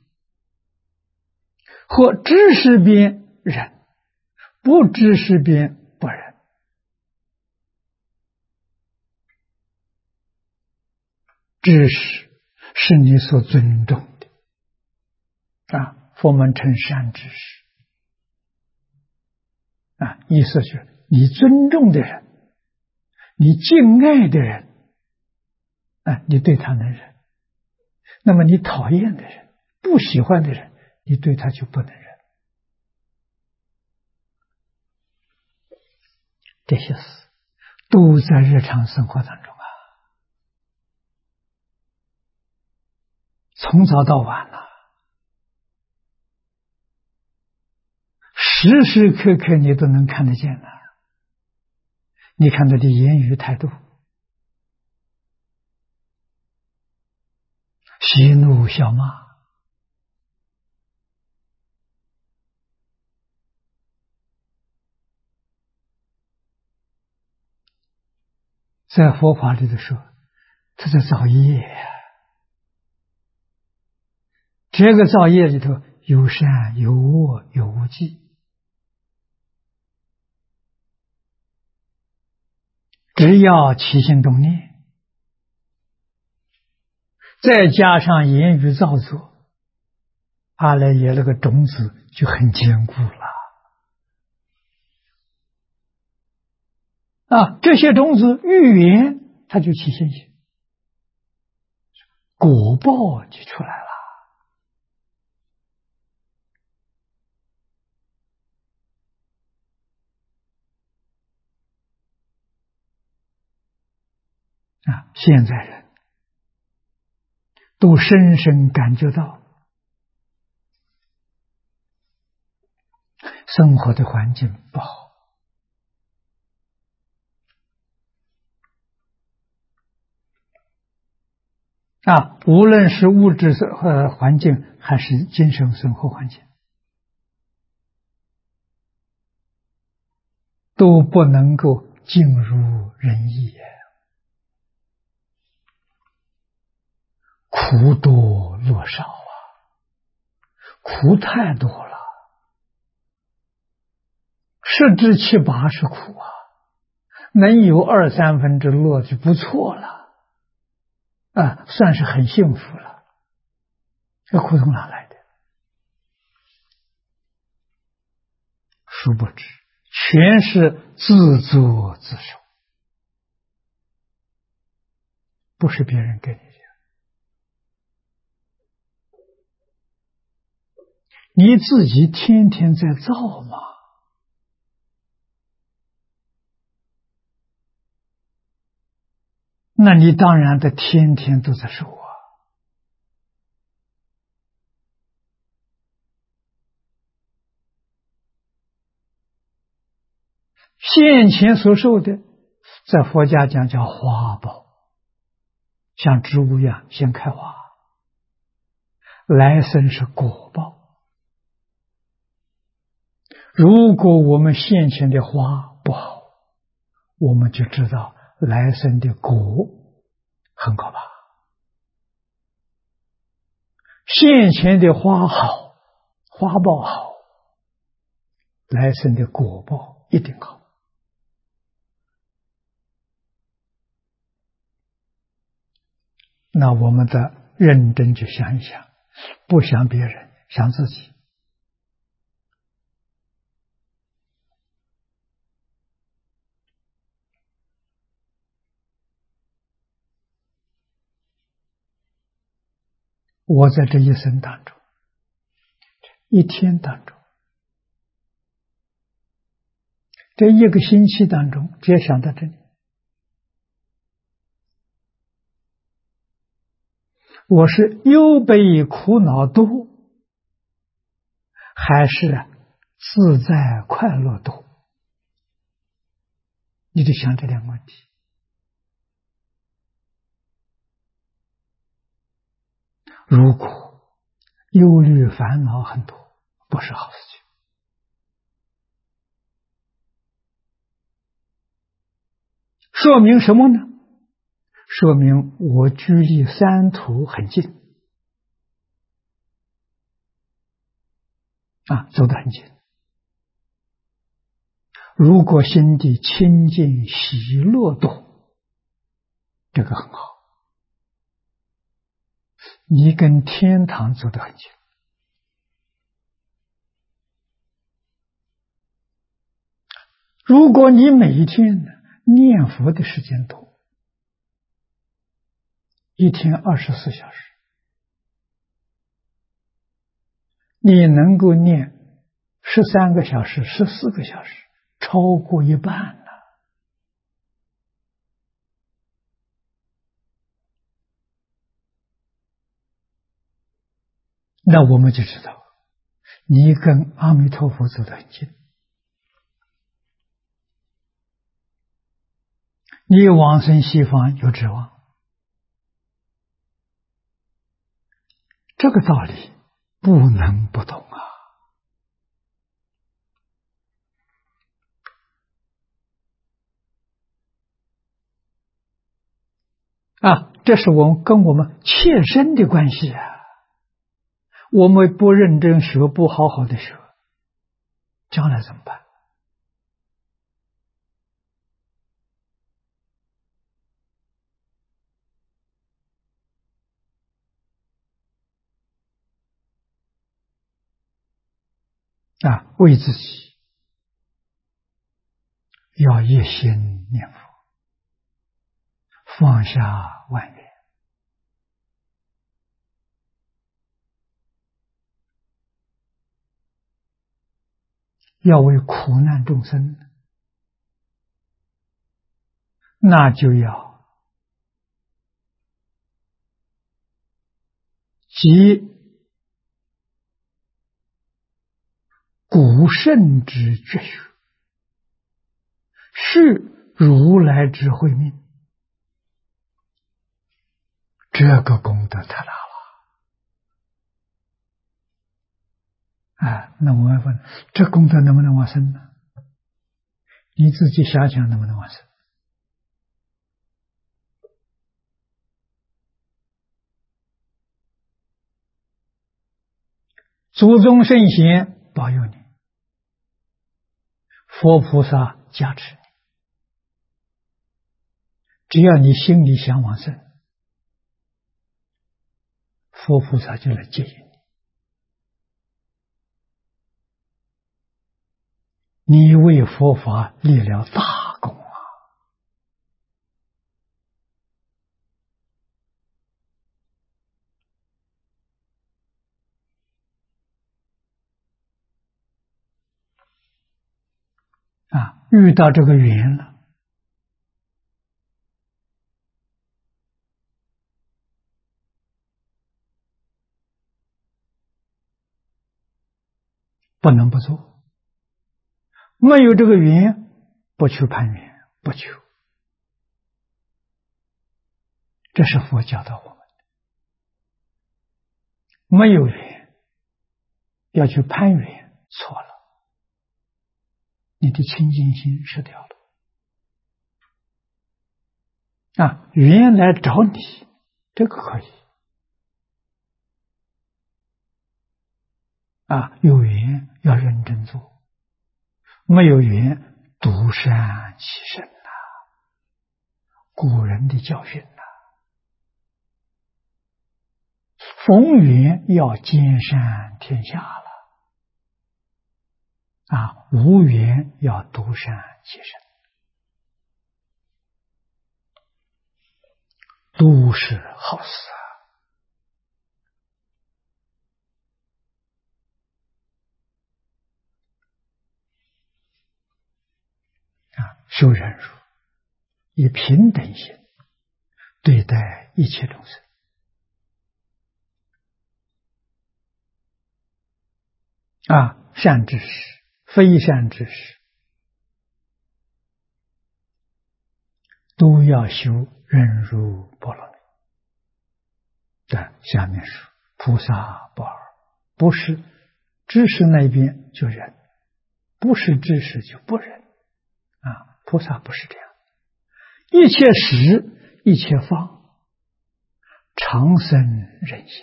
或知识边忍，不知识边不忍。知识是你所尊重的佛门称善知识意思是你尊重的人，你敬爱的人你对他能忍。那么你讨厌的人，不喜欢的人，你对他就不能忍。这些事都在日常生活当中从早到晚时时刻刻你都能看得见你看他的言语态度，喜怒笑骂，在佛法里头说，他在造业这个造业里头有善有恶有无记，只要起心动念，再加上言语造作，阿赖耶那个种子就很坚固了这些种子遇缘，它就起现行，果报就出来了现在人都深深感觉到生活的环境不好无论是物质环境还是精神生活环境，都不能够尽如人意苦多乐少苦太多了，十之七八是苦能有二三分之乐就不错了算是很幸福了。这苦从哪来的？殊不知全是自作自受，不是别人给你的，你自己天天在造嘛。那你当然的天天都在受现前所受的，在佛家讲叫花报，像植物一样先开花，来生是果报。如果我们现前的花不好，我们就知道来生的果很可怕现前的花好，花报好，来生的果报一定好。那我们得认真去想一想，不想别人，想自己。我在这一生当中，一天当中，这一个星期当中，只要想到这里，我是忧悲苦恼多，还是自在快乐多？你就想这两个问题。如果忧虑烦恼很多，不是好事情。说明什么呢？说明我距离三途很近走得很近。如果心地清净喜乐多，这个很好，你跟天堂走得很近。如果你每一天念佛的时间多，一天24小时，你能够念13个小时、14个小时，超过一半了。那我们就知道，你跟阿弥陀佛走得很近，你往生西方有指望。这个道理不能不懂这是跟我们切身的关系我们不认真学，不好好的学，将来怎么办？为自己要一心念佛，放下万缘，要为苦难众生，那就要集古圣之绝学，是如来之慧命，这个功德太大了那我们问，这功德能不能往生呢？你自己想想能不能往生？祖宗圣贤保佑你，佛菩萨加持你，只要你心里想往生，佛菩萨就来接引你，你为佛法立了大功遇到这个缘了，不能不做。没有这个缘，不求攀缘，不求。这是佛教导我们的。没有缘，要去攀缘，错了。你的清净心失掉了。缘来找你，这个可以。 有缘要认真做，没有缘独善其身呐，古人的教训呐。逢缘要兼善天下了，无缘要独善其身，都是好事修忍辱，以平等心对待一切众生。善知识、非善知识都要修忍辱波罗蜜。下面说菩萨不二，不是知识那边就忍，不是知识就不忍。菩萨不是这样，一切时一切方，常生忍心，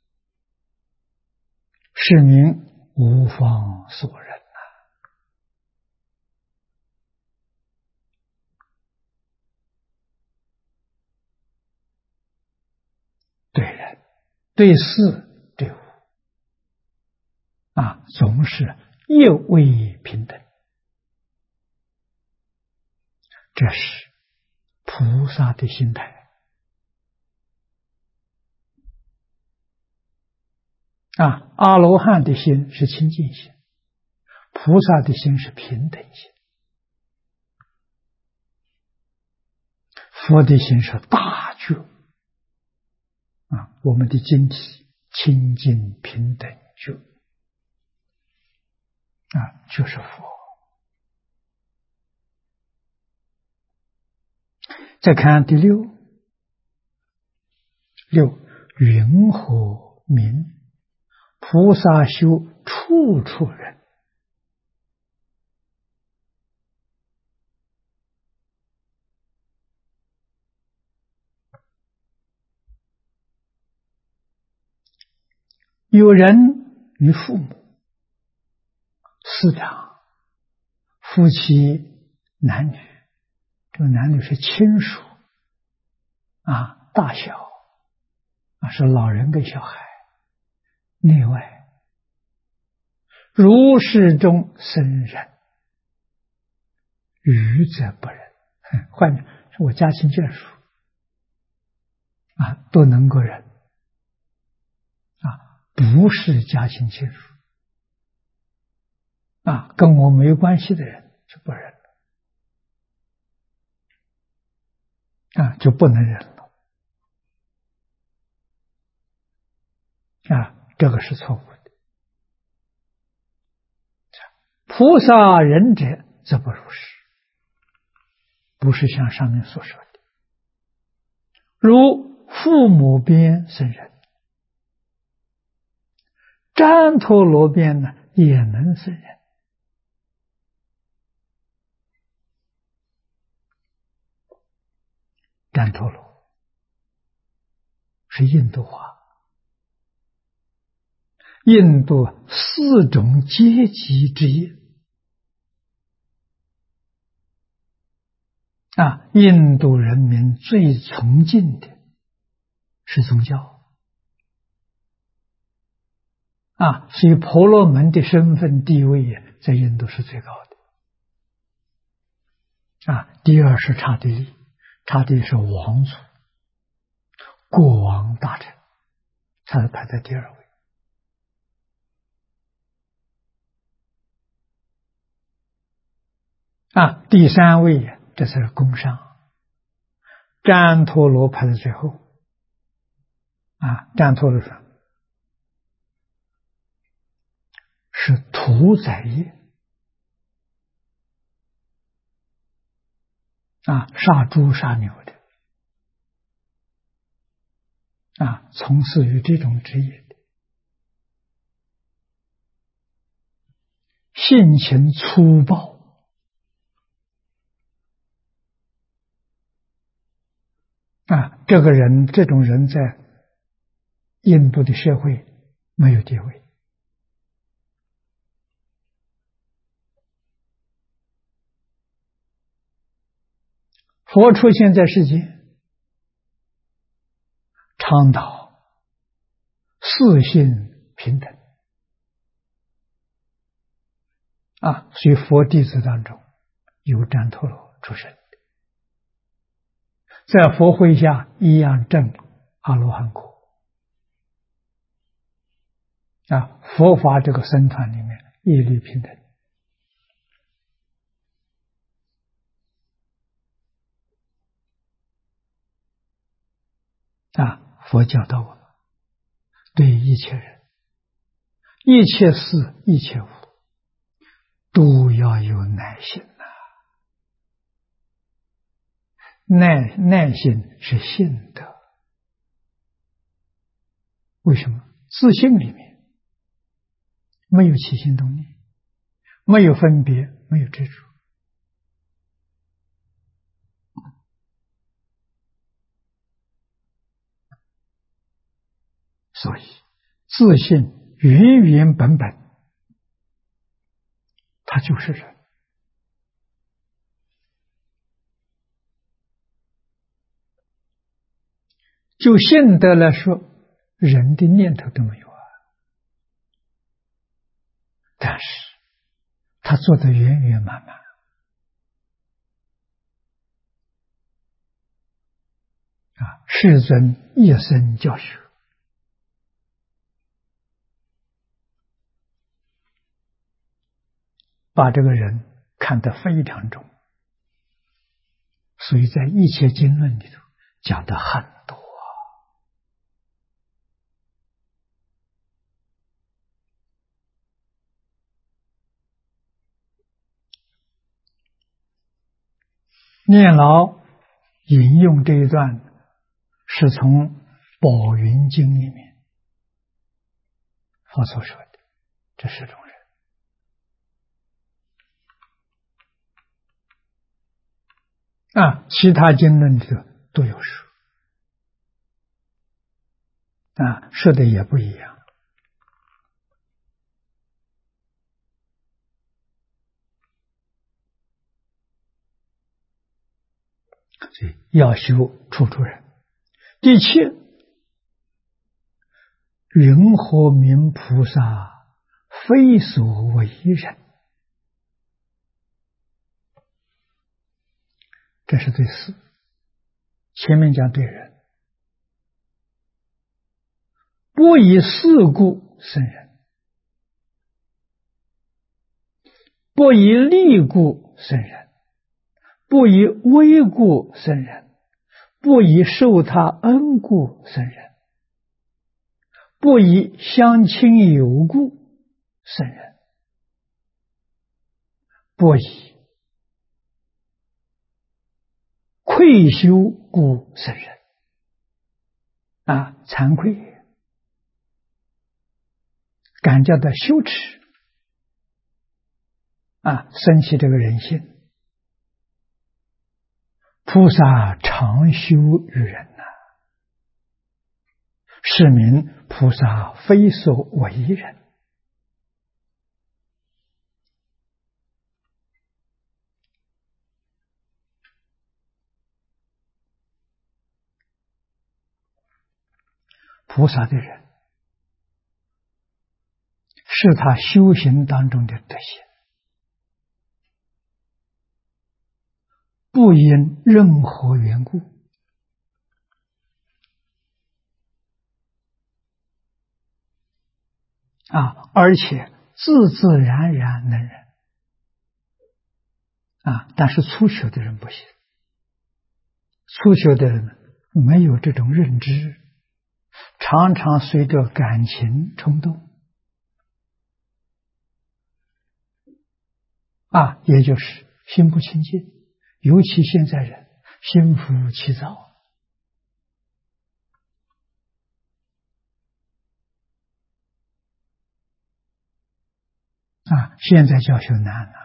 是名无方所忍呐。对人、对事、对物总是一味平等，这是菩萨的心态。阿罗汉的心是清净心，菩萨的心是平等心，佛的心是大觉。我们的经体清净平等觉，就是佛。再看第六，云何名菩萨修处处忍？有人与父母、师长、夫妻、男女，这个男女是亲属大小是老人跟小孩，内外如是中生忍，愚则不忍。换句是我家亲眷属都能够忍不是家亲亲属跟我没有关系的人就不忍了就不能忍了这个是错误的。菩萨忍者则不如是，不是像上面所说的，如父母边生忍，旃陀罗边呢也能生忍。旃陀罗是印度话，印度4种阶级之一印度人民最崇敬的是宗教所以婆罗门的身份地位在印度是最高的第二是刹帝利，刹帝利是王族，国王大臣，他是排在第2位第3位这是工商，旃陀罗排在最后旃陀罗是屠宰业杀猪杀牛的从事于这种职业的，性情粗暴这种人在印度的社会没有地位佛出现在世间，倡导四性平等所以佛弟子当中有旃陀罗出生，在佛会下一样证阿罗汉果佛法这个僧团里面一律平等佛教导我们对一切人、一切事、一切物都要有耐心耐心是信德。为什么？自信里面没有起心动念，没有分别，没有执着，所以自信原原本本它就是人。就信德来说，人的念头都没有但是他做得圆圆满满世尊一生教学，把这个人看得非常重，所以在一切经论里头讲得很多念老引用这一段是从《宝云经》里面佛所说的，这是种人其他经论里头都有说说的也不一样。所以要修处处人。第七，云何名菩萨非所为人？这是对事，前面讲对人，不以事故生人，不以利故生人，不以威故生人，不以受他恩故生人，不以相亲友故生人，不以愧羞故生人惭愧，感觉到羞耻生起这个人性。菩萨常修于人是名菩萨非所为人。菩萨的人是他修行当中的德行，不因任何缘故而且自自然然能忍但是粗修的人不行，粗修的人没有这种认知，常常随着感情冲动也就是心不清净，尤其现在人心浮气躁现在教学难了，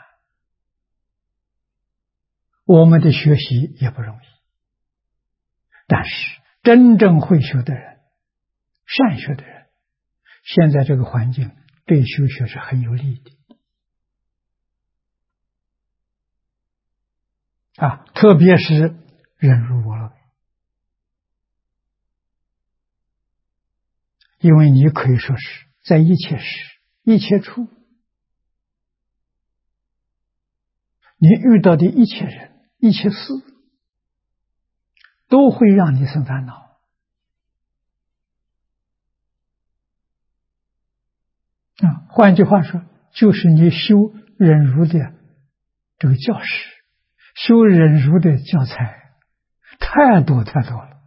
我们的学习也不容易，但是真正会学的人，善学的人，现在这个环境对修学是很有利的特别是忍辱我乐。因为你可以说是在一切时、一切处，你遇到的一切人、一切事，都会让你生烦恼。换句话说，就是你修忍辱的这个教室，修忍辱的教材太多太多了。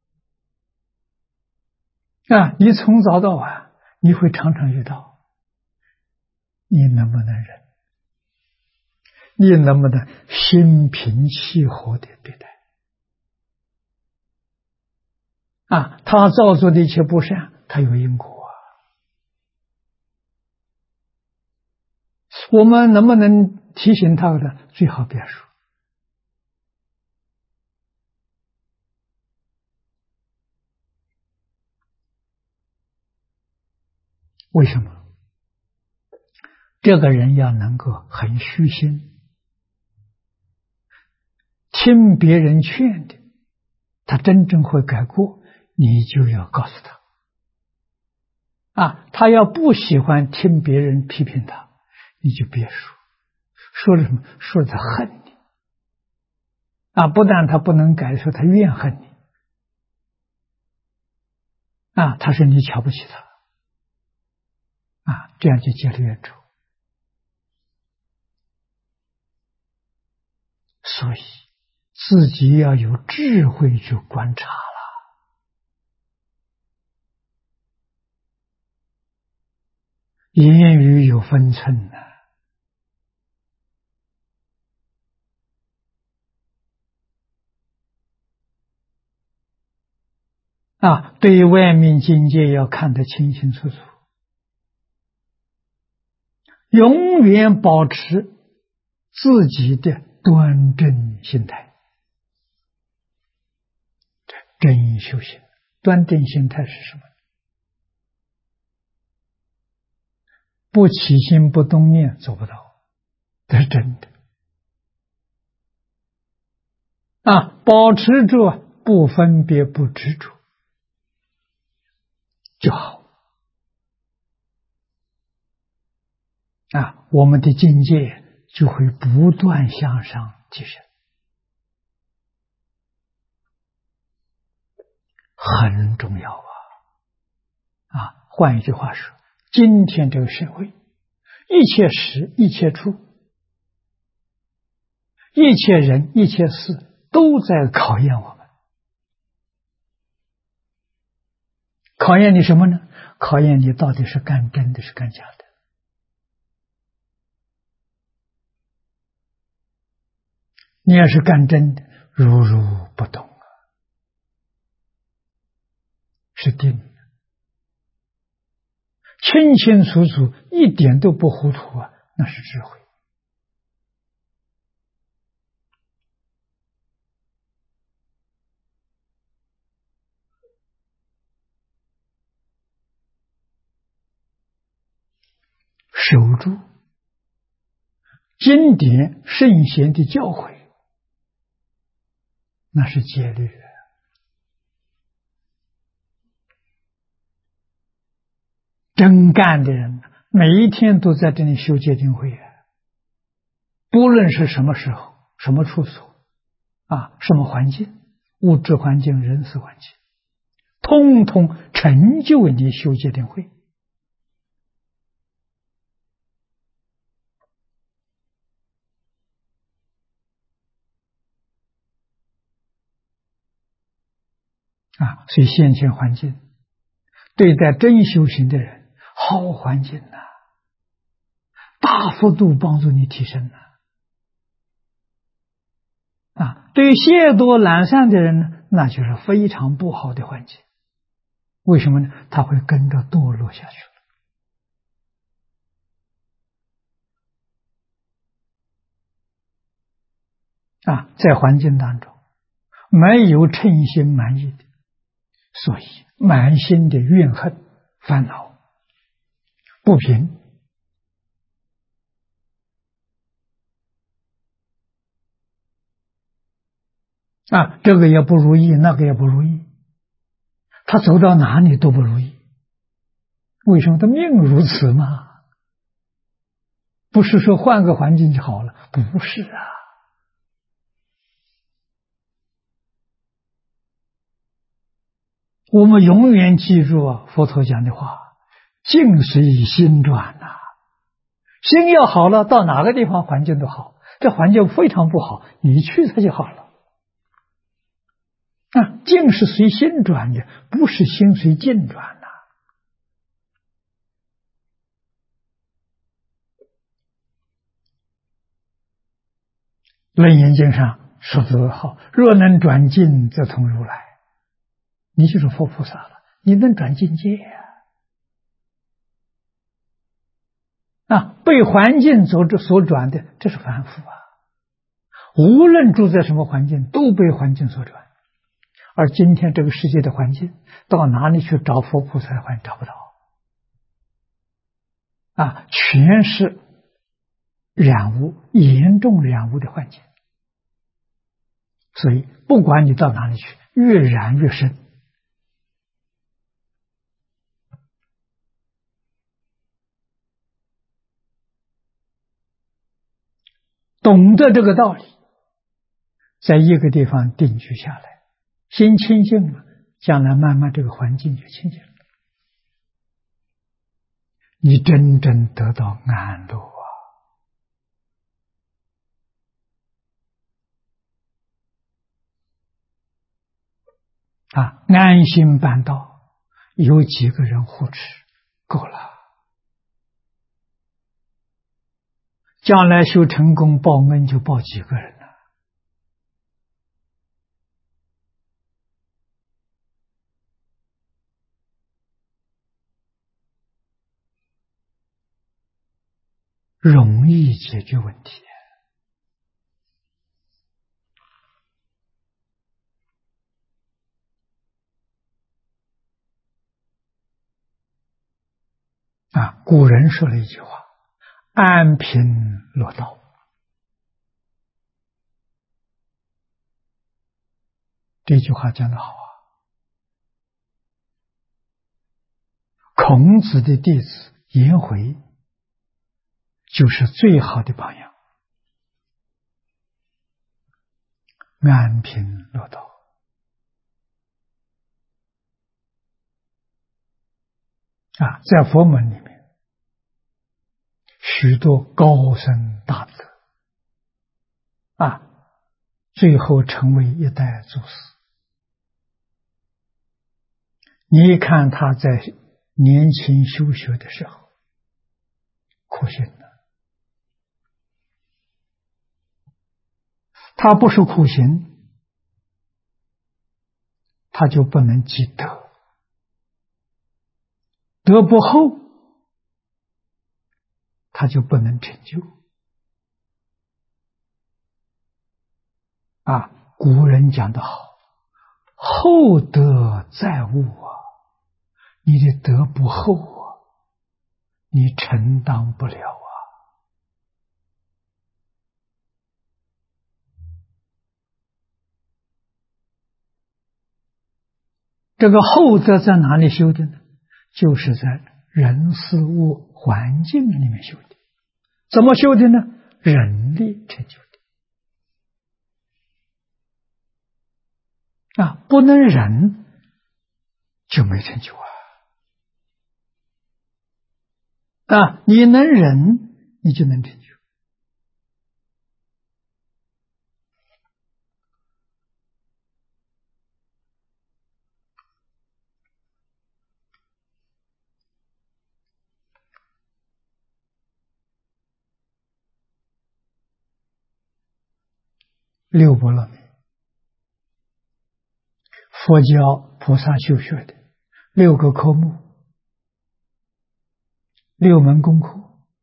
你从早到晚，你会常常遇到，你能不能忍？你能不能心平气和的对待？他造作的一切不善，他有因果。我们能不能提醒他的？最好别说。为什么？这个人要能够很虚心，听别人劝的，他真正会改过，你就要告诉他。他要不喜欢听别人批评他，你就别说。说了什么？说了他恨你。不但他不能改，说他怨恨你。他说你瞧不起他。这样就结了怨仇。所以自己要有智慧去观察了。言语有分寸对外面境界要看得清清楚楚，永远保持自己的端正心态。真修行，端正心态是什么？不起心不动念做不到，这是真的。保持着不分别不执着就好。我们的境界就会不断向上提升，很重要换一句话说，今天这个社会，一切时、一切处、一切人、一切事都在考验我们。考验你什么呢？考验你到底是干真的是干假的。你要是干真的，如如不动是定的，清清楚楚，一点都不糊涂那是智慧。守住经典圣贤的教诲，那是戒律。真干的人，每一天都在这里修戒定慧不论是什么时候、什么处所什么环境，物质环境、人事环境，通通成就你修戒定慧。所以现前环境对待真修行的人，好环境大幅度帮助你提升对于懈惰懒散的人呢，那就是非常不好的环境。为什么呢？他会跟着堕落下去在环境当中没有称心满意的，所以满心的怨恨、烦恼、不平， 这个也不如意，那个也不如意，他走到哪里都不如意。为什么？他命如此嘛。不是说换个环境就好了，不是啊。我们永远记住佛陀讲的话：境随心转呐。心要好了，到哪个地方环境都好。这环境非常不好，你去它就好了。境是随心转的，不是心随境转呐。楞严经上说得好：若能转境，则同如来。你就是佛菩萨了，你能转境界被环境所转的，这是凡夫啊。无论住在什么环境，都被环境所转。而今天这个世界的环境，到哪里去找佛菩萨的环境？找不到全是染污，严重染污的环境。所以不管你到哪里去，越染越深。懂得这个道理，在一个地方定居下来，心清净了，将来慢慢这个环境就清净了，你真正得到安乐安心办道，有几个人护持够了。将来修成功报恩就报几个人了。容易解决问题古人说了一句话：安贫乐道。这句话讲得好孔子的弟子颜回就是最好的榜样。安贫乐道在佛门里面，许多高僧大德最后成为一代祖师。你看他在年轻修学的时候苦行了，他不是苦行，他就不能积德，德不厚，他就不能成就古人讲得好：厚德载物你的德不厚你承担不了这个厚德在哪里修的呢？就是在人事物环境里面修的。怎么修的呢？忍力成就的不能忍就没成就你能忍你就能成就。六波罗蜜，佛教菩萨修学的六个科目，六门功课，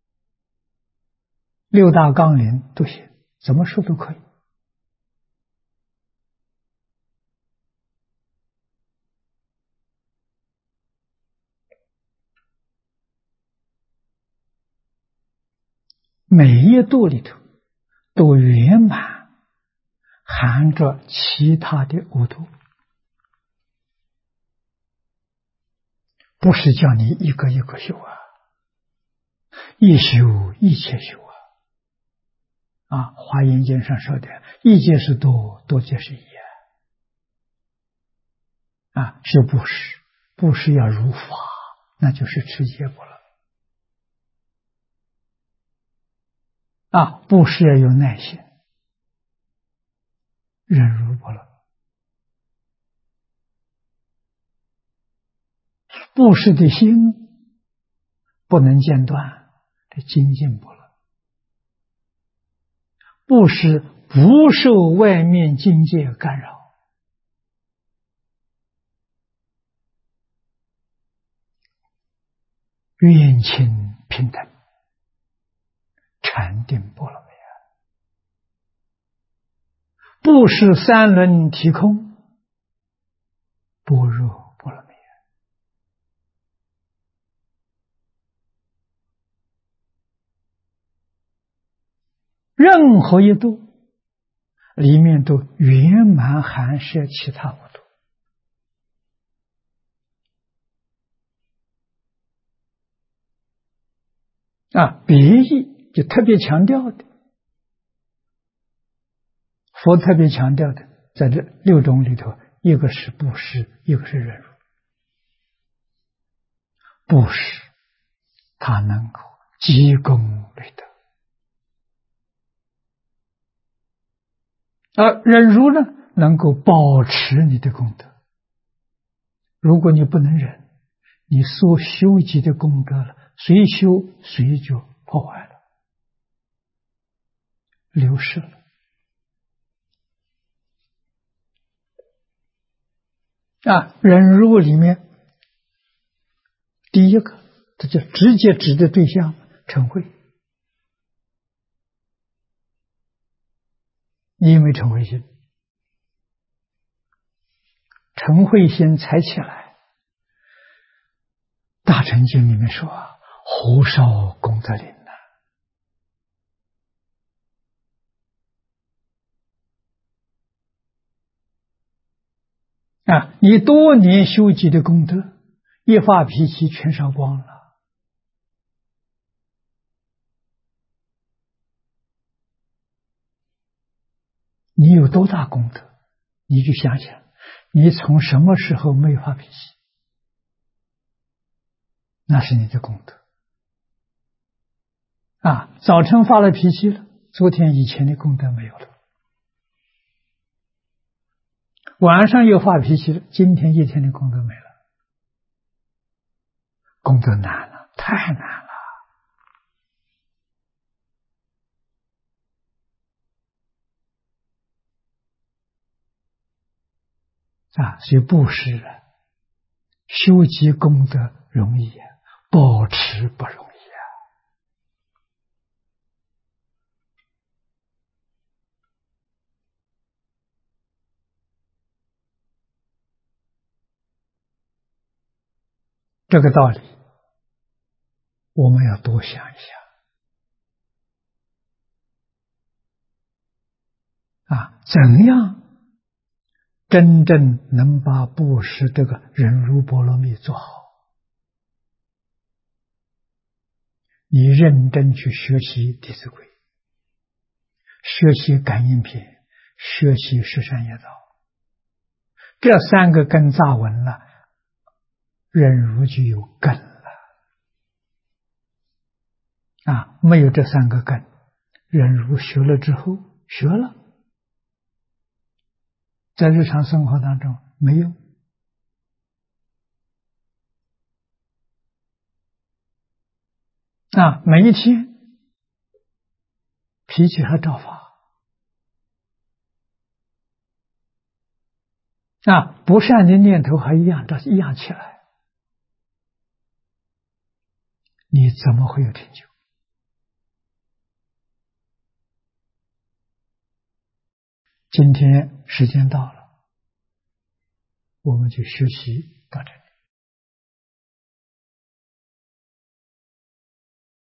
六大纲领都行，怎么说都可以。每一度里头都圆满含着其他的恶毒，不是叫你一个一个修啊，一修一切修啊！华严经上说的，一劫是多，多劫是一啊！修布施，布施要如法，那就是持戒不了啊！布施要有耐心，忍辱不了。布施的心不能间断，这精进不了。布施不受外面境界干扰，愿亲平等，禅定波罗蜜。布施三轮体空，般若波罗蜜。任何一度里面都圆满含摄其他五度啊，别义就特别强调的，佛特别强调的，在这六种里头，一个是布施，一个是忍辱。布施它能够积功累德，而忍辱呢，能够保持你的功德。如果你不能忍，你所修集的功德了，随修随就破坏了，流失了。啊，忍辱里面第一个，这就直接指的对象嗔恚。你有没有嗔恚心？嗔恚心才起来，大乘经里面说，火烧功德林啊，你多年修集的功德，一发脾气全烧光了。你有多大功德，你就想想，你从什么时候没发脾气？那是你的功德啊！早晨发了脾气了，昨天以前的功德没有了；晚上又发脾气了，今天一天的功德没了。功德难了，太难了啊！所以布施修集功德容易，保持不容易。这个道理我们要多想一下啊！怎样真正能把布施这个忍辱波罗蜜做好？你认真去学习《弟子规》，学习《感应篇》，学习《十善业道》，这三个根扎稳了，忍辱就有根了啊！没有这三个根，忍辱学了之后，学了，在日常生活当中没有啊，每一天脾气还照发啊，不善的念头还一样起来，你怎么会有成就？今天时间到了，我们就学习到这里。